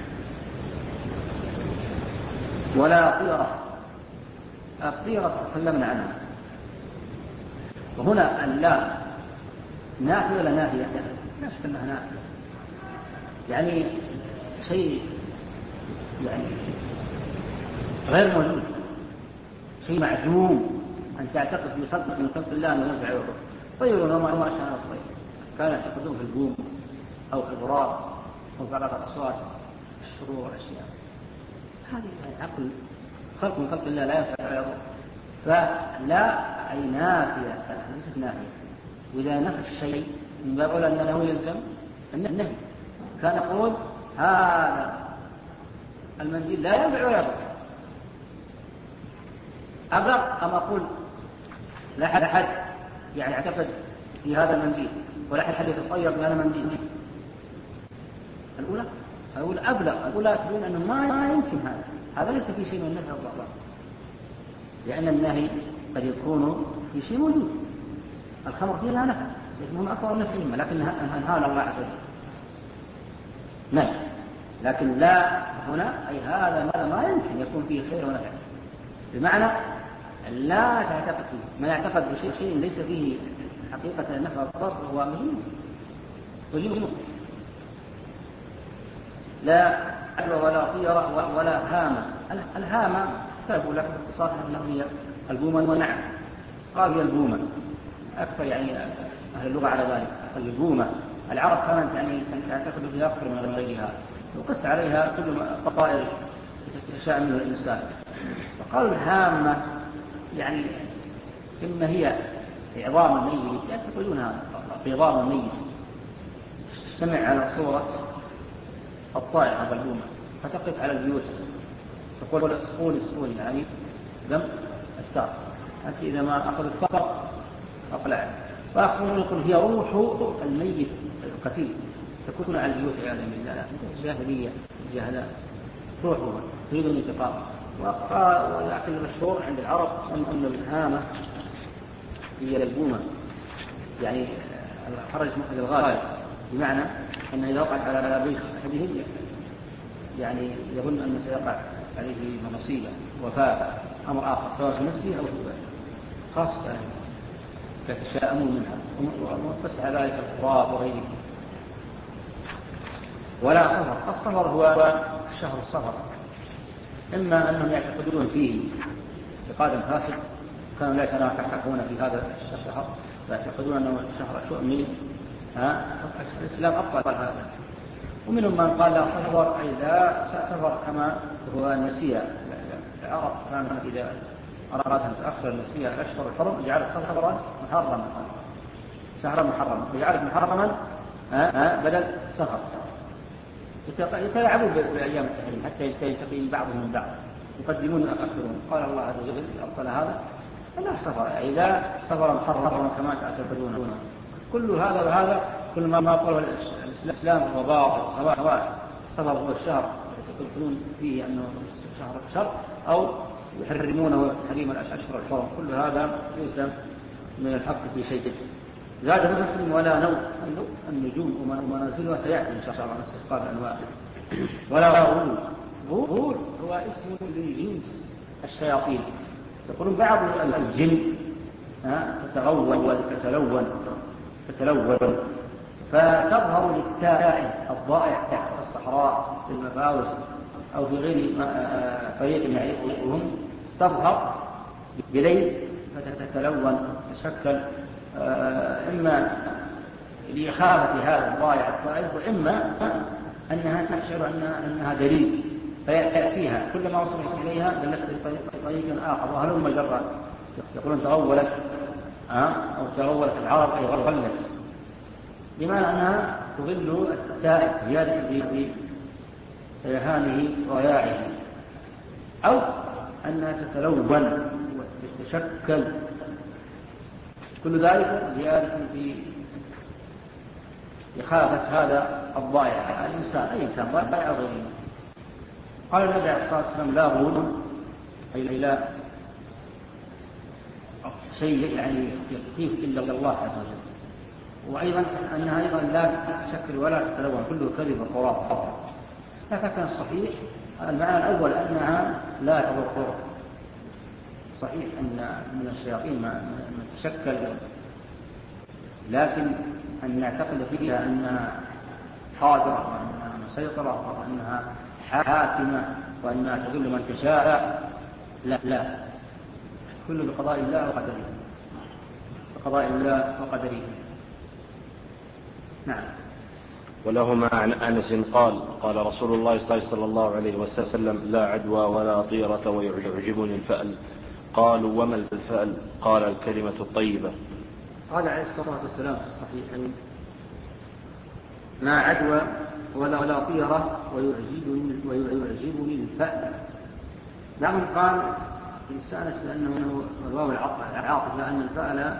ولا طيرة الطيرة تكلمنا عنها وهنا اللا نافية ولا نافية لا شك أنها نافية يعني شيء يعني غير موجود شيء معدوم أن تعتقد في خلق من خلق الله أنه ينفع ويضر. طيرون وما ما شاء الطير كانوا يعتقدون في البوم أو في الغراب أو في بعض الأصوات الشرور والأشياء. هذه عقل خلق من خلق الله لا ينفع ولا يضر. فلا أي نافية ليست نافية. وإذا نفى الشيء من باب أولى أنه يلزم النهي. كان يقول هذا المنديل لا ينفع ولا يضر. أبلغ أم أقول لا أحد يعني اعتقد في هذا المنديل ولا أحد يتطير بهذا المنديل. الأولى الأولى أبلغ. الأولى تقول أنه ما يمكن هذا هذا ليس في شيء من النفع والضرر، لأن النهي قد يكون في شيء موجود. الخمر فيها نفع لكنهم أكبر من نفعهما، لكن أنهانا الله عز وجل نهي. لكن لا هنا أي هذا ما يمكن يكون فيه خير ونفع، بمعنى لا تعتقد فيه. من يعتقد بشيء شيء ليس فيه حقيقة النفع والضر هو مجنون مجنون. لا عدوى ولا طيرة ولا هامة. الهامة تابوا لك باختصار أنه هي البومة والنعم. قال هي البومة أكثر يعني أهل اللغة على ذلك. البومة العرب كانت يعني تعتقد فيها أكثر من غيرها وقس عليها كل الطائر تشاء منه الإنسان. فقالوا الهامة يعني إما هي عظام الميت يعتقدون هذا في عظام الميت تجتمع على صورة الطائر هذا البومة فتقف على البيوت تقول الصقول الصقول يعني دم التار. أنت إذا ما أخذ الفقر أقلع. فأخذون يقول هي روح الميت القتيل تكون على البيوت عياذا بالله. الجاهلية الجهلاء روحه تريد الانتقام. ولكن المشهور عند العرب أن الهامة هي البومة يعني خرج مخرج الغالب، بمعنى أنه إذا وقعت على بيت أحدهم يعني يظن أن سيقع عليه مصيبة وفاة أمر آخر سواء في نفسه أو في خاصة يتشاءمون منها وفسح ذلك القراب وغيره. ولا صفر. الصفر هو شهر الصفر، إما أنهم يعتقدون فيه اعتقادا فاسد كانوا لا يتناكحون في هذا الشهر ويعتقدون أنه شهر شؤمي الإسلام أبطل هذا. ومنهم من قال لا صفر أي لا سفر كما هو النسيء. العرب كانت إذا أراد أن تأخر النسيء الأشهر الحرم جعل الصفر محرما شهرا محرما وجعل محرما بدل سفر. يتلاعبون بأيام التحريم حتى يلتقي بعضهم من بعض يقدمون ويأخرون. قال الله عز وجل أبطل هذا لا سفر أي لا سفر محرما كما تعتقدون. كل هذا وهذا كل ما قاله الإسلام هو باطل، سواء سفر هو الشهر يقولون فيه أنه شهر الشر أو يحرمونه تحريم الأشهر الحرم. كل هذا ليس من الحق في شيء. زاد مسلم ولا نوم. النجوم ومنازلها سيأتي إن شاء الله على استسقاط الأنواع. ولا غول. غول هو اسم لجنس الشياطين. يقولون بعض الجن تتغول تتلون تتلون فتظهر للتائه الضائع تحت الصحراء في المفاوز أو في غير طريق يعرفهم تظهر بليل فتتلون تشكل إما لإخافة هذا الضائع الطائف وإما أنها تشعر أنها دليل فيأتيها كلما وصلت إليها دلت بطريق آخر وهلم مجرد. يقولون تغولت أو تغولت العرب أي غلت بمعنى أنها تظل التائب زيادة في ريحانه وضياعه أو أنها تتلون وتتشكل. كل ذلك زيادة في إخافة هذا الضائع الإنسان أي كان ضائع أو غيره. قال النبي عليه الصلاة والسلام لا غول أي لا شيء يعني يخيف إلا الله عز وجل. وأيضا أنها أيضا لا تشكل ولا تتلون كله كذب وخرافة. لكن الصحيح المعنى الأول أنها لا تضر. صحيح أن من الشياطين ما تشكل لكن أن نعتقد فيها أنها قادرة وأنها مسيطرة وأنها حاكمة وأنها تذل من تشاء لا لا كل بقضاء الله وقدره، بقضاء الله وقدره. نعم. ولهما عن أنس قال قال رسول الله صلى الله عليه وسلم لا عدوى ولا طيرة ويعجبني الفأل. قالوا وما الفأل؟ قال الكلمة الطيبة. قال عليه الصلاة والسلام في الصحيحين ما عدوى ولا ولا طيرة ويعجبني ويعجبني الفأل. نعم. قال يستأنس بأنه الواو العاطفة أن الفأل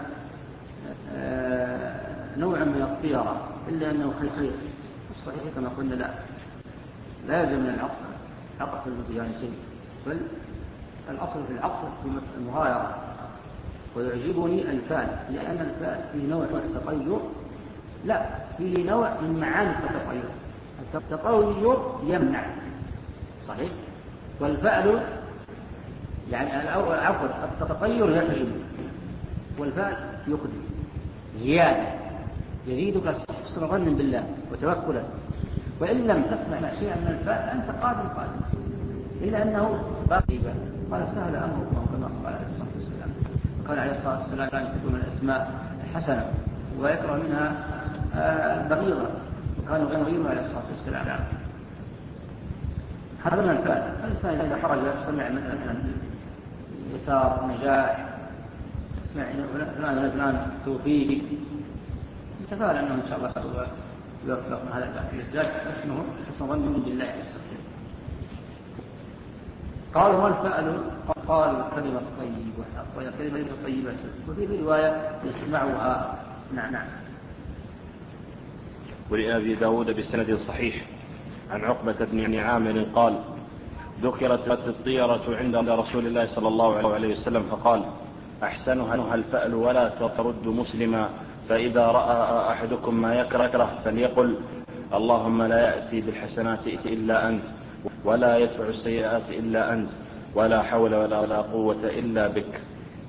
نوع من الطيرة إلا أنه خير. الصحيح كما قلنا لا لا يلزم من العطف عطف المتجانسين، بل الأصل في العطف في المغايرة. ويعجبني الفأل لأن الفأل فيه نوع من التطير، لا فيه نوع من معاني التطير. التطير يمنع صحيح، والفأل يعني عفوا التطير يعجب والفأل يقدم زيادة يزيدك حسن ظن بالله وتوكلا. وإن لم تسمع شيئا من الفأل أنت قادم قادم إلا أنه باقي. قال سهل أمركم كما قال عليه الصلاة والسلام. قال عليه الصلاة والسلام كان يكتب من الأسماء الحسنة ويكره منها البغيضة، وكان يغير عليه الصلاة والسلام. هذا من الفأل. الإنسان إذا خرج سمع مثلا يسار نجاح، سمع فلان فلان توفيق، يتفاعل أنه إن شاء الله يوفق من هذا الإزداد اسمه حسن ظن بالله السبحانه. قالوا ما الفأل؟ قالوا الكلمة الطيبة، الكلمة الطيبة. وفي رواية يسمعها. نعم نعم. ولأبي داود بسند صحيح عن عقبة بن عامر قال ذكرت الطيرة عند رسول الله صلى الله عليه وسلم فقال أحسنها الفأل ولا ترد مسلما، فإذا رأى أحدكم ما يكره فليقل اللهم لا يأتي بالحسنات إلا أنت ولا يدفع السيئات إلا أنت ولا حول ولا, ولا قوة إلا بك.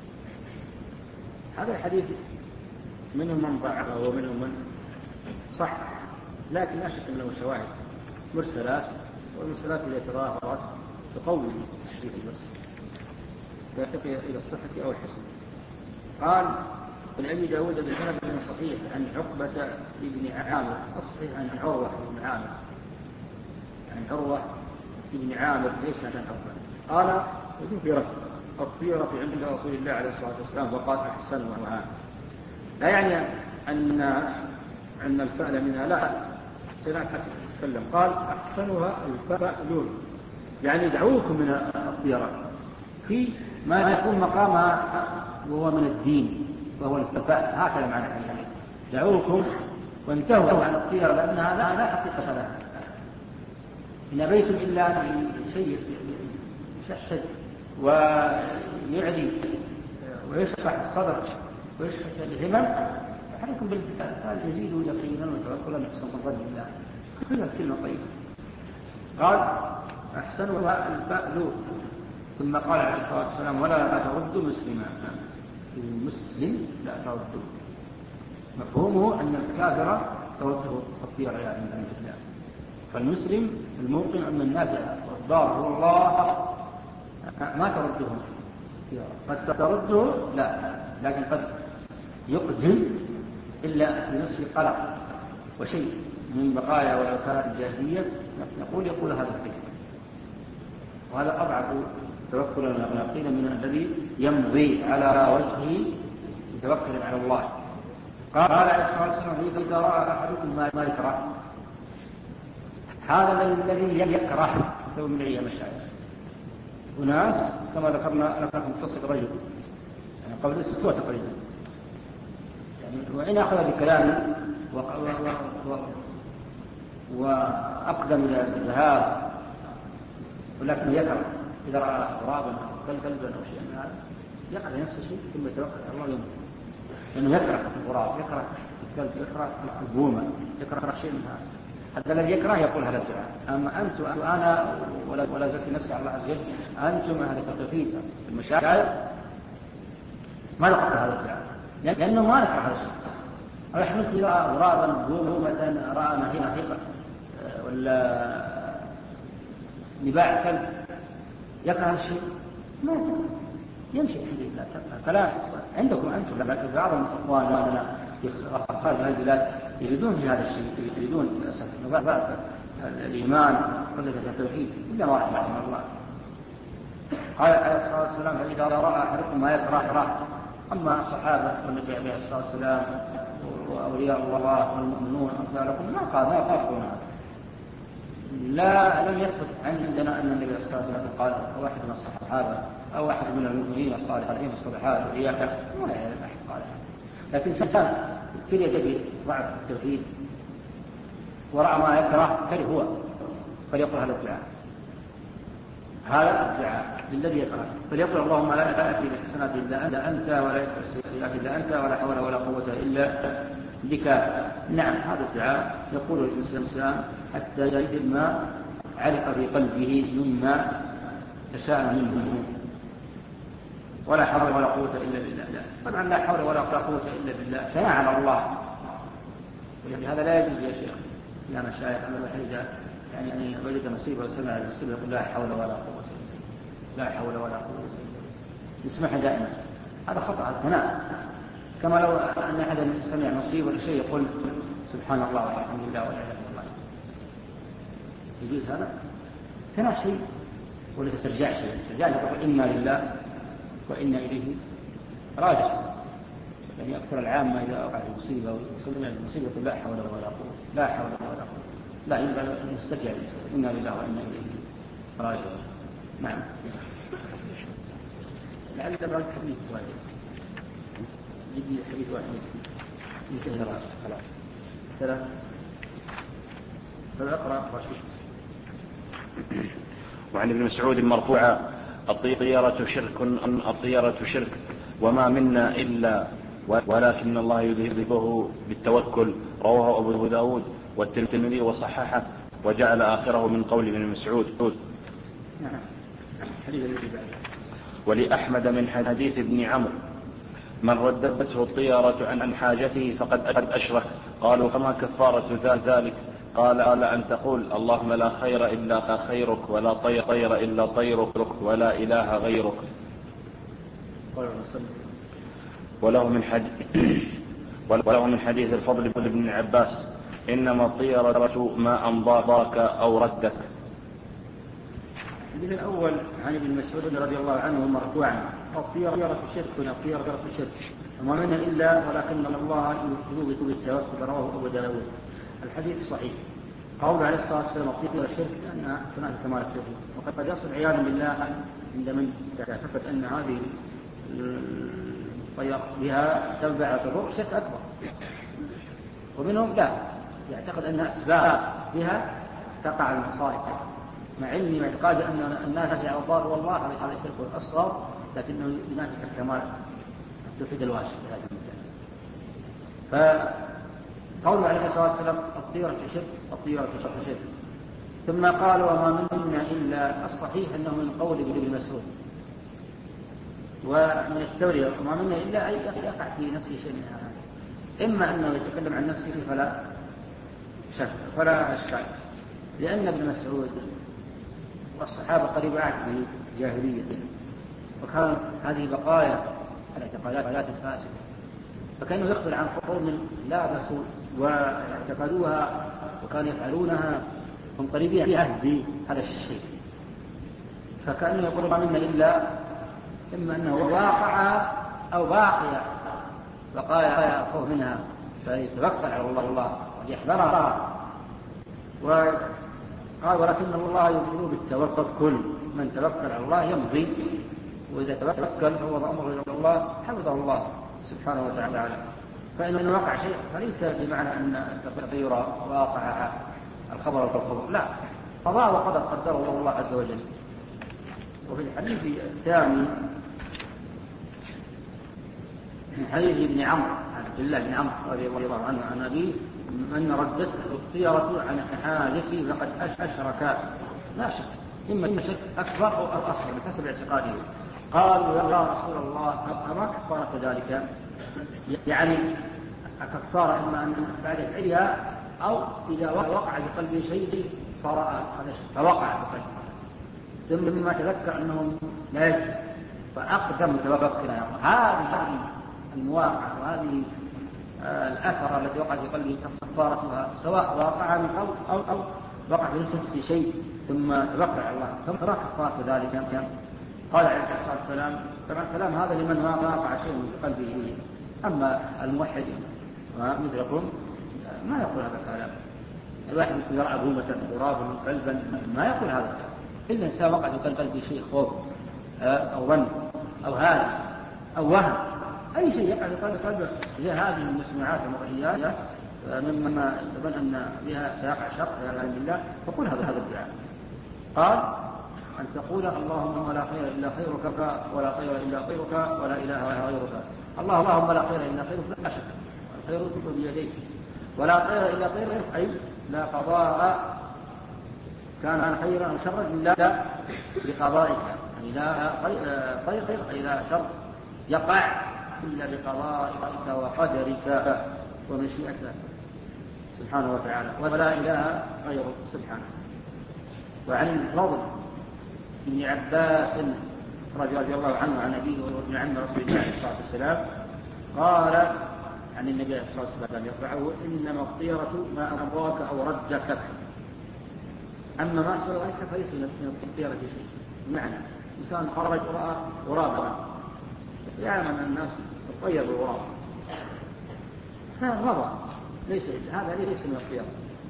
هذا الحديث منهم من ضعفه ومنهم من صح، لكن لا شك أنه شواهد مرسلات، والمرسلات التي تظاهرت تقوي الشريف المرسل ترتقي إلى الصحة أو الحسن. قال ولأبي داود بسند صحيح عن عقبة بن عامر، الصحيح عن عروة بن عامر، عن عروة بن عامر ليس عن عقبة. قال ذكرت الطيرة عند رسول الله عليه الصلاة والسلام وقال أحسنها، لا يعني أن أن الفأل منها لا سنعت حتى تتكلم. قال أحسنها الفأل يعني دعوكم من الطيرة في ما يكون مقامها وهو من الدين وهو الفأل، هكذا معنى الحديث. دعوكم وانتهوا عن الطيرة لأنها لا, لا حقيقة لها، إن أبيتم إلا شيء يشحذ ويعدي ويشرح الصدر ويشرح الهمم، عليكم بالفعل يزيدوا يقينا وتوكلا حسن الظن بالله. كلها كلمة طيبة. قال أحسنها الفأل. ثم قال عليه الصلاة والسلام ولا ترد مسلما، المسلم لا ترد. مفهومه أن الكافر ترده الطيرة يعني من الله، فالمسلم الموقن أن النافع والضار الله ما ترده قد ترده لا، لكن قد يقدم إلا بنفسه قلق وشيء من بقايا والأوتار الجاهلية نقول يقول هذا الذكر، وهذا أضعف توكلا ويقينا من الذي يمضي على وجهه متوكلا على الله. قال عليه الصلاة والسلام إذا رأى أحدكم ما يكره، هذا الذي يكره يسوي من عيا مشاعر وناس كما ذكرنا لكم قصة رجل يعني قبل الأسبوع تقريبا، يعني وإن أخذ بكلامه وأقدم إلى الذهاب ولكن يكره إذا رأى غرابا أو كلبا أو شيئا من هذا يقع نفس الشيء ثم يتوكل على الله يوم، لأنه يكره الغراب، يكره الكلب، يكره البومة، يكره شيء من هذا. حتى الذي يكره يقول هذا الدعاء. أما أنت وأنا ولا ولا زكي نفسي على الله عز وجل، أنتم أهل التوحيد المشاعر ما نقول هذا الدعاء، لأنه ما نكره هذا الشيء. أو يحمل إذا غرابا بومة رأى نهيقة ولا نباع كلب يكره هذا الشيء ما يكره، يمشي الحمد لله. فلا عندكم أنتم، لكن بعض الإخوان لنا في خارج هذه البلاد يريدون في هذا الشيء، يريدون للأسف بعض الإيمان قلة التوحيد إلا ما رحمه الله. قال عليه الصلاة والسلام: فإذا رأى أحدكم ما يكره. أما الصحابة والنبي عليه الصلاة والسلام وأولياء الله والمؤمنون أمثالكم ما قال ما يقرون هذا. لا لم يثبت عندنا أن النبي صلى الله عليه وسلم قال واحد من الصحابة أو واحد من المؤمنين الصالحين الصالحات وإياك ولا أحد قال. لكن إنسان ابتلي بضعف التوحيد ورأى ما يكره كره هو فليقرأ هذا الدعاء، هذا الدعاء للذي يكره فليقرأ: اللهم لا تأتي بالحسنات إلا أنت ولا يأتي بالسيئات إلا أنت ولا حول ولا قوة إلا بك. نعم، هذا الدعاء يقول الإنسان حتى يجد ما علق في قلبه مما تشاء منه. ولا حول ولا قوة إلا بالله. لا. طبعا لا حول ولا قوة إلا بالله ثناء على الله، ولهذا لا يجوز يا شيخ يا مشايخ أن الواحد يعني يعني وجد مصيبة وسمع المصيبة يقول لا حول ولا قوة، لا حول ولا قوة، يسمعها دائما. هذا خطأ الثناء، كما لو أن أحد سمع مصيبة ولا شيء يقول سبحان الله والحمد لله ولا إله إلا الله. يجوز هذا؟ ثناء شيء ولا تسترجع شيء. تسترجع تقول إنا لله وإنا إليه راجعون. يعني أكثر العامة إذا وقع في مصيبة وسمع المصيبة يقول لا حول ولا قوة، لا حول ولا قوة. لا، ينبغي أن نسترجع إنا لله وإنا إليه راجعون. نعم. لعل بعض حديث واحد يجي حديث واحد ينتهي راسه خلاص ثلاث فأقرأ رشيد. وعن ابن مسعود مرفوعا: الطيرة شرك الطيرة شرك وما منا إلا ولكن الله يذهبه بالتوكل. رواه أبو داود والترمذي وصححه وجعل آخره من قول ابن مسعود. ولأحمد من حديث ابن عمرو: من ردته الطيرة عن حاجته فقد أشرك. قالوا: فما كفارة ذلك؟ قال: أن تقول اللهم لا خير إلا خيرك ولا طير, طير إلا طيرك ولا إله غيرك. وله من حديث وله من حديث الفضل بن عباس: إنما الطيرة ما أمضاك أو ردك. الحديث الأول عن ابن مسعود رضي الله عنه مرفوعا: الطيرة شرك الطيرة شرك وما منها إلا ولكن الله يذهب بالتوكل. رواه أبو داود. الحديث صحيح. قول عليه الصلاة والسلام الطيرة شرك لأنها تنافي كمال التوحيد، وقد يصل عياذا بالله عند من يعتقد أن هذه الطيرة بها تنفع وتضر شرك أكبر، ومنهم لا يعتقد أن أسباب بها تقع المصائب، مع علمي واعتقاد أن الناس يعبد والله هذا الشرك الأصغر، لكنه ينافي كمال التوحيد الواجب بهذا المكان. فقول عليه الصلاة والسلام الطيرة شرك الطيرة شرك. ثم قال: وما منا إلا الصحيح أنه من قول ابن مسعود ومن التورية وما منا إلا أن يقع في نفسه شيء من هذا، إما أنه يتكلم عن نفسه فلا شك فلا أشكال، لأن ابن مسعود والصحابة قريب عهد من الجاهلية، وكان هذه بقايا الاعتقادات الفاسدة، فكانوا يخبر عن قوم لا بسوا واعتقدوها وكانوا يفعلونها هم قريبين في عهد بهذا الشيء، فكانوا يقولون منا إلا إما أنه واقع أو باقي بقايا خوف منها فيتوكل على الله الله ويحذرها. وقال: ولكن الله يذهب بالتوكل، من توكل على الله يمضي، وإذا توكل فهو أمره إلى الله حفظه الله سبحانه وتعالى. فإن وقع شيء فليس بمعنى أن التغير واقع الخبر والخبر، لا، قضاء وقدر قدره الله عز وجل. وفي الحديث الثاني من حديث ابن عمرو عبد الله بن عمرو رضي الله عنه عن أبيه: من ردته الطيرة عن حاجته فقد أشرك. لا شك، إما شرك أكبر أو أصغر بحسب اعتقاده. قالوا: يا رسول الله أما كفارة ذلك؟ يعني كفارة إما أن بعد فعلها أو إذا وقع في قلبه شيء فرأى فوقع في قلبه ثم تذكر أنه لا يجب فأقدم توكل على الله. هذه المواقع وهذه الأثر التي وقع في قلبه كفارتها، سواء وقع من قبل أو أو وقع في نفسه شيء ثم توكل على الله، ثم كفارة ذلك. قال عليه الصلاة والسلام طبعا الكلام هذا لمن وقع شيء في قلبه. أما الموحد مثلكم ما يقول هذا الكلام. الواحد يرى أبومة غرابا قلبا ما يقول هذا الكلام. إلا إنسان وقع في قلبه شيء خوف أو ظن أو هاجس أو وهم، أي شيء يقع في قلبه زي هذه المسموعات المرئيات مما يظن أن بها سيقع شر والعياذ بالله، فقل هذا هذا الدعاء. قال أن تقول اللهم لا خير إلا خيرك ولا خير إلا خيرك ولا إله غيرك. اللهم لا خير إلا خيرك، لا شك الخير بيديك، ولا خير إلا خيرك أي لا قضاء كان خيرا أو شرا إلا بقضائك، يعني لا خير خير أي لا شر يقع إلا بقضائك وقدرك ومشيئتك سبحانه وتعالى، ولا إله غيره سبحانه. وعن الفضل بن عباس رضي الله عنه عن أبيه وابن عم رسول الله صلى الله عليه وسلم قال عن النبي صلى الله عليه وسلم يرفعه: إنما الطيرة ما أمضاك أو ردك، أما ما سرك فليس من الطيرة شيء. بمعنى إنسان خرج ورأى غرابا، يعلم الناس الطير بالغراب، هذا غرض ليس هذا ليس من الطيرة.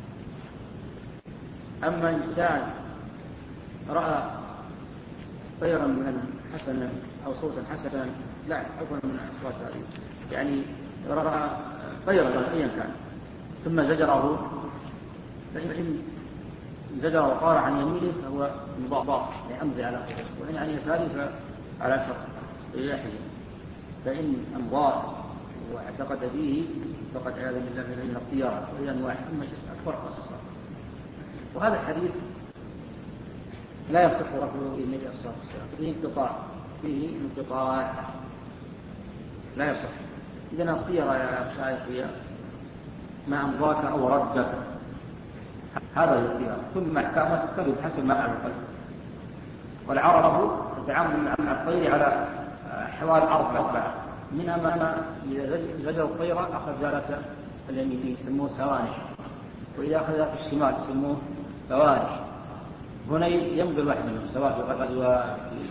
أما إنسان رأى طيرا من حسنا أو صوتا حسنا، لا عفوا من أصوات هذه، يعني رأى طيرا أيا كان ثم زجره، فإن زجره وقار عن يمينه فهو مضاف يعني أمضي على خير، وإن عن يساره فعلى شر رياحه، فإن أمضاه واعتقد فيه فقد عياذ بالله من الطيرة، وهي أنواع ثم أكبر قصصا. وهذا الحديث لا يصح رفضه النبي صلى الله عليه وسلم، فيه انقطاع فيه انقطاع لا يصح. إذن الطيرة يا شايخ ما أمضاك أو ردك، هذا الطيرة، ثم أحكامات تختلف حسب ما على القلب. والعرب تتعامل مع الطير على حوال أربعة، منها ما إذا زجر الطيرة أخذ ذلك اليمين يسموه سوانح، وإذا أخذ ذلك الشمال يسموه فوانح. هنا يمضي الواحد منهم سواء في غزوة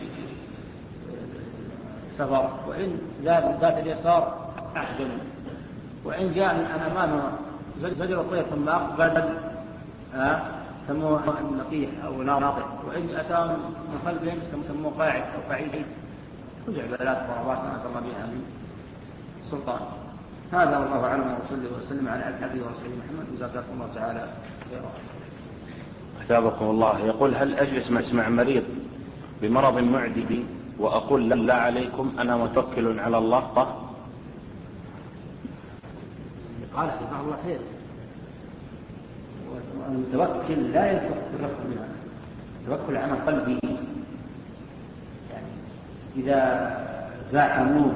سفر، وإن ذات اليسار أحجم، وإن جاء من أمامه زجر الطير ثم أقبل سموه النقيح أو ناطح، وإن أتى من خلفهم سموه قاعد أو قعيد. كل عبادات وضربات نسأل الله بها من سلطان. هذا والله أعلم، وصلى وسلم على عبده ورسوله محمد وجزاكم الله تعالى خيرا. أثابكم الله. يقول: هل أجلس مع مريض بمرض معدي وأقول لا عليكم أنا متوكل على الله؟ قال سبحانه الله خير، والمتوكل لا يتوكل منها، التوكل عمل قلبي، يعني إذا زاحموه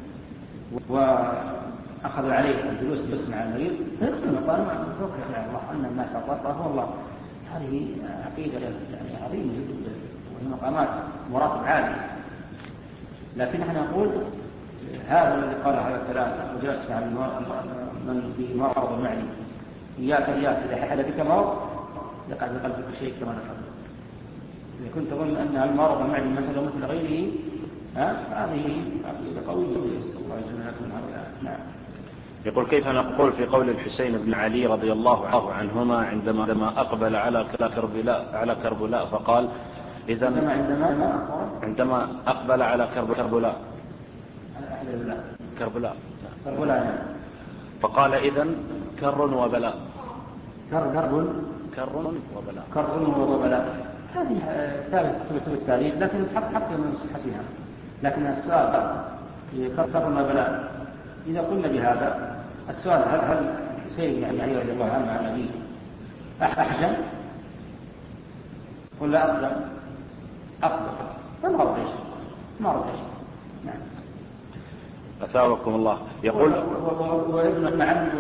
وأخذوا عليه الجلوس بس مع المريض فيقول قال ما متوكل على الله أن ما تطلق هو الله. هذه عقيدة يعني عظيمة جدا، وهي مقامات مراتب عالية. لكن نحن نقول هذا الذي قال هذا الكلام وجلس مع من به مرض معي، إياك إياك إذا حل بك مرض يقع بقلبك شيء كما نفعل. إذا كنت تظن أن المرض المعدي مثل مثل غيره هذه عقيدة قوية يسأل الله جل وعلا. نعم. يقول: كيف نقول في قول الحسين بن علي رضي الله عنهما عندما عندما أقبل على كربلاء على كربلاء فقال: إذا عندما عندما أقبل على كربلاء كربلاء كربلاء فقال: إذن كر وبلاء كر كر كر وبلاء كر وبلاء. هذه ثابتة في التاريخ لكن حق حق من صحتها. لكن السؤال كر وبلاء إذا قلنا بهذا السؤال: هل هل حسين يعني علي رضي الله عنه عن أبيه أحجم ولا أسلم؟ أقبل فما رضي شيء ما رضي شيء. نعم. أثابكم الله. يقول: وابن عم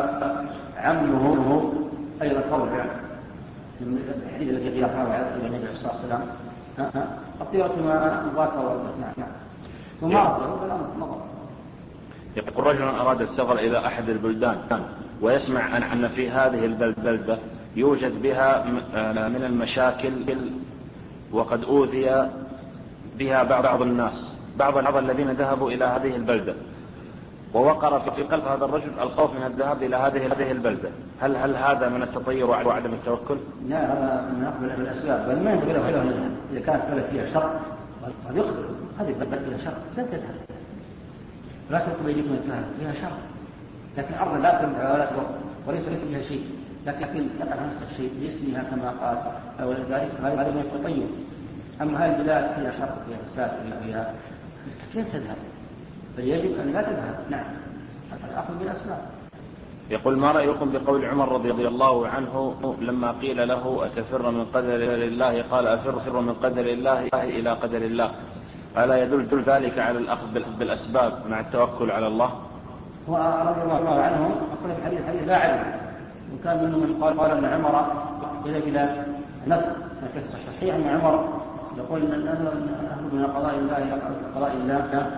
وعمه أيضا قول يعني من الحديث الذي يقرأه إلى النبي صلى الله عليه وسلم: الطيرة ما ضاك وردت. نعم. يقول رجل أراد السفر إلى أحد البلدان ويسمع أن في هذه البلدة يوجد بها من المشاكل وقد أوذي بها بعض الناس، بعض الذين ذهبوا إلى هذه البلدة، ووقر في قلب هذا الرجل الخوف من الذهاب إلى هذه هذه البلدة. هل هل هذا من التطير وعدم التوكل؟ لا، هذا من أقبل الأسباب، بل ما ينبغي له منها. إذا كانت بلد فيها شر قد يخبر هذه البلد فيها شر لا تذهب، لا تلقوا بيديكم الذهب فيها شر، لكن أرض لا تنفع ولا تضر وليس ليس فيها شيء، لكن يقع نفس الشيء باسمها كما قال أو ذلك، هذا من التطير. أما هذه البلاد فيها شر فيها فساد فيها كيف تذهب؟ فيجب أن لا تذهب. نعم، الأخذ بالأسباب. يقول ما رأيكم بقول عمر رضي الله عنه لما قيل له أتفر من قدر الله قال أفر من قدر الله إلى قدر الله، ألا يدل ذلك على الأخذ بالأسباب مع التوكل على الله؟ ورضي الله عنه أقول في حديث حديث لا علم، وكان منه من قال قال أن عمر إلى إلى نسخ في الصحيح أن عمر يقول أن أهل من قضاء الله إلى قضاء الله.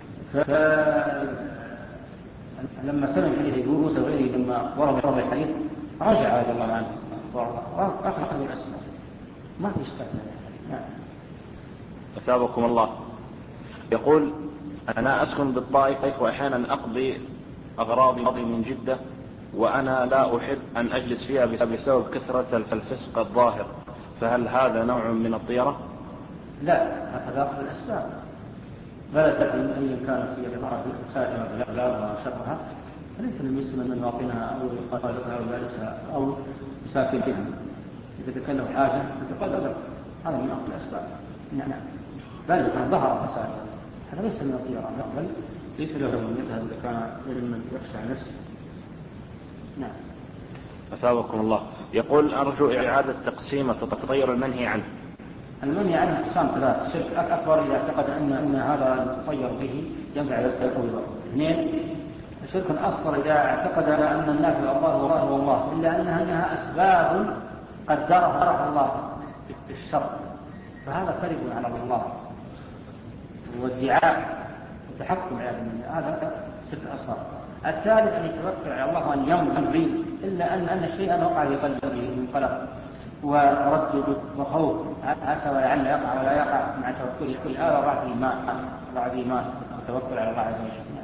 فلما سمع حديث يونس وغيره لما أخبره بهذا الحديث رجع رضي الله عنه وأخذ الأسباب، ما في إشكال. نعم. أثابكم الله. يقول أنا أسكن بالطائف وأحيانا أقضي أغراضي من جدة وأنا لا أحب أن أجلس فيها بسبب كثرة الفسق الظاهر، فهل هذا نوع من الطيرة؟ لا، هذا أخذ الأسباب. بلد أي كانت في العراق سائرة بلغها وشرها فليس المسلم من واقنها أو يقاتلها أو يجلسها أو يساكنها. إذا تكلم حاجة يتقدر، هذا من أخذ الأسباب. نعم. بل كان ظهر فساد، هذا ليس من الطيران، بل ليس له من يذهب إذا كان من يخشى عن نفسه. نعم. أثابكم الله. يقول أرجو إعادة تقسيم التطير المنهي عنه. المنهي عنه اقسام ثلاث: الشرك أكبر إذا اعتقد أن أن هذا المطير به ينفع التطير. اثنين: الشرك الأصغر إذا اعتقد أن النافع الله هو الله هو الله، إلا أنها أنها أسباب قدرها الله في الشر، فهذا كذب على الله وادعاء وتحكم على هذا شرك أصغر. الثالث أن يتوكل على الله وأن يمضي إلا أن أن شيئا وقع في قلبه من قلق وردد وخوف عسى ولعل يقع ولا يقع مع توكله. كل هذا ضعف الايمان ضعف الايمان والتوكل على الله عز وجل.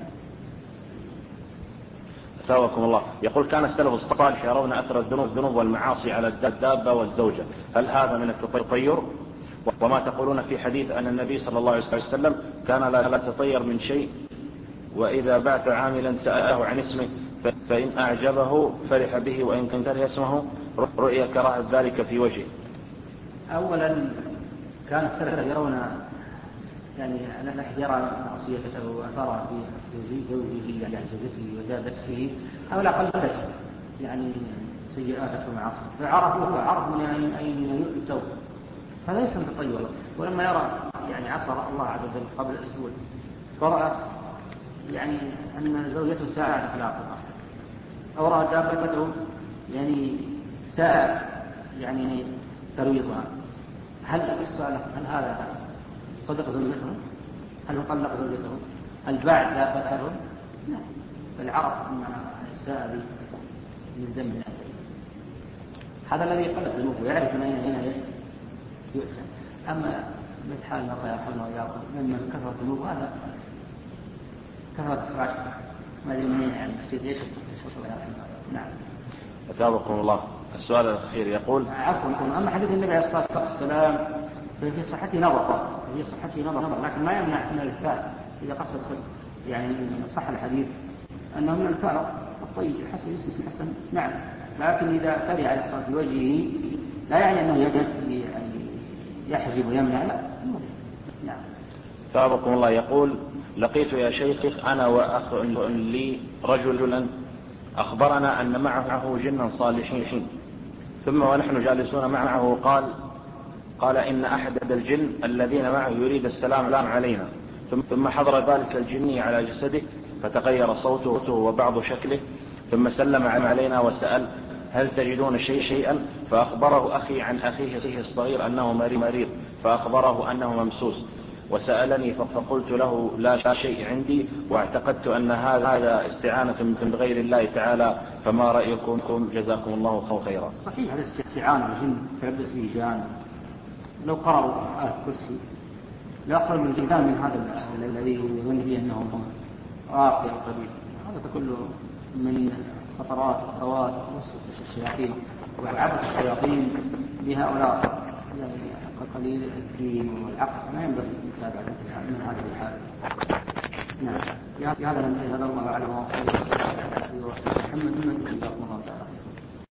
أثابكم الله. يقول كان السلف الصالح يرون أثر الذنوب الذنوب والمعاصي على الدابة والزوجة، هل هذا من التطير؟ وما تقولون في حديث أن النبي صلى الله عليه وسلم كان لا يتطير من شيء وإذا بعث عاملا سأله عن اسمه فإن أعجبه فرح به وإن كره اسمه رؤية كراهة ذلك في وجهه؟ أولا كان السلف يرون يعني أن أحد يرى معصيته وأثار في زوجه يعني زوجته وزادته أو لا قلت يعني سيئاته ومعاصيه، فعرفوا عرف من أين يؤتوا، هذا ليس من تطير. ولما يرى يعني عصر الله عز وجل قبل أسبوع فرأى يعني أن زوجته ساعة أخلاقها أو رأى دابته يعني ساعة يعني ترويضها، هل السؤال هل هذا صدق زوجته؟ هل طلق زوجته؟ هل باع دابته؟ لا، بل عرف أن الساعة من دم من أجل. هذا الذي قلت ذنوبه ويعرف من أين هنا يؤتى. أما مثل حال الله يرحمه وياكم ممن كثرت ذنوبه هذا كثرت فراشه ما أدري منين يعني يصير ايش الله يرحمه. نعم. أثابكم الله. السؤال الأخير يقول عفوا، أما حديث النبي عليه الصلاة والسلام في صحته نظر في صحته نظر لكن ما يمنع من الفاء إذا قصد يعني صح الحديث أنه من الفاء الطيب حسن اسم حسن. نعم، لكن إذا تبع على الصلاة بوجهه لا يعني أنه يعني يحجب ويمنع، لا. نعم. أثابكم الله. يقول لقيت يا شيخ أنا وأخ لي رجلا أخبرنا أن معه جنا صالحين، ثم ونحن جالسون معه قال قال إن أحد الجن الذين معه يريد السلام علينا، ثم حضر ذلك الجني على جسده فتغير صوته وبعض شكله، ثم سلم علينا وسأل هل تجدون شيء شيئا؟ فأخبره أخي عن أخيه الصغير أنه مريض، فأخبره أنه ممسوس، وسألني فقلت له لا شيء عندي واعتقدت أن هذا استعانة من غير الله تعالى، فما رأيكم جزاكم الله خيرا؟ صحيح، هذا استعانة الجن تلبس به جان. لو قرأوا آية الكرسي لا أقل من الجدال من هذا الذي يظن به أنه راقي أو طبيب. هذا كله من خطرات وخطوات وسوسة الشياطين وعبث الشياطين بهؤلاء يعني قليل الدين والعقل، ما ينبغي المتابعة من هذه الحالة. نعم، في هذا ننتهي. هذا الله أعلم. محمد من جزاكم الله تعالى.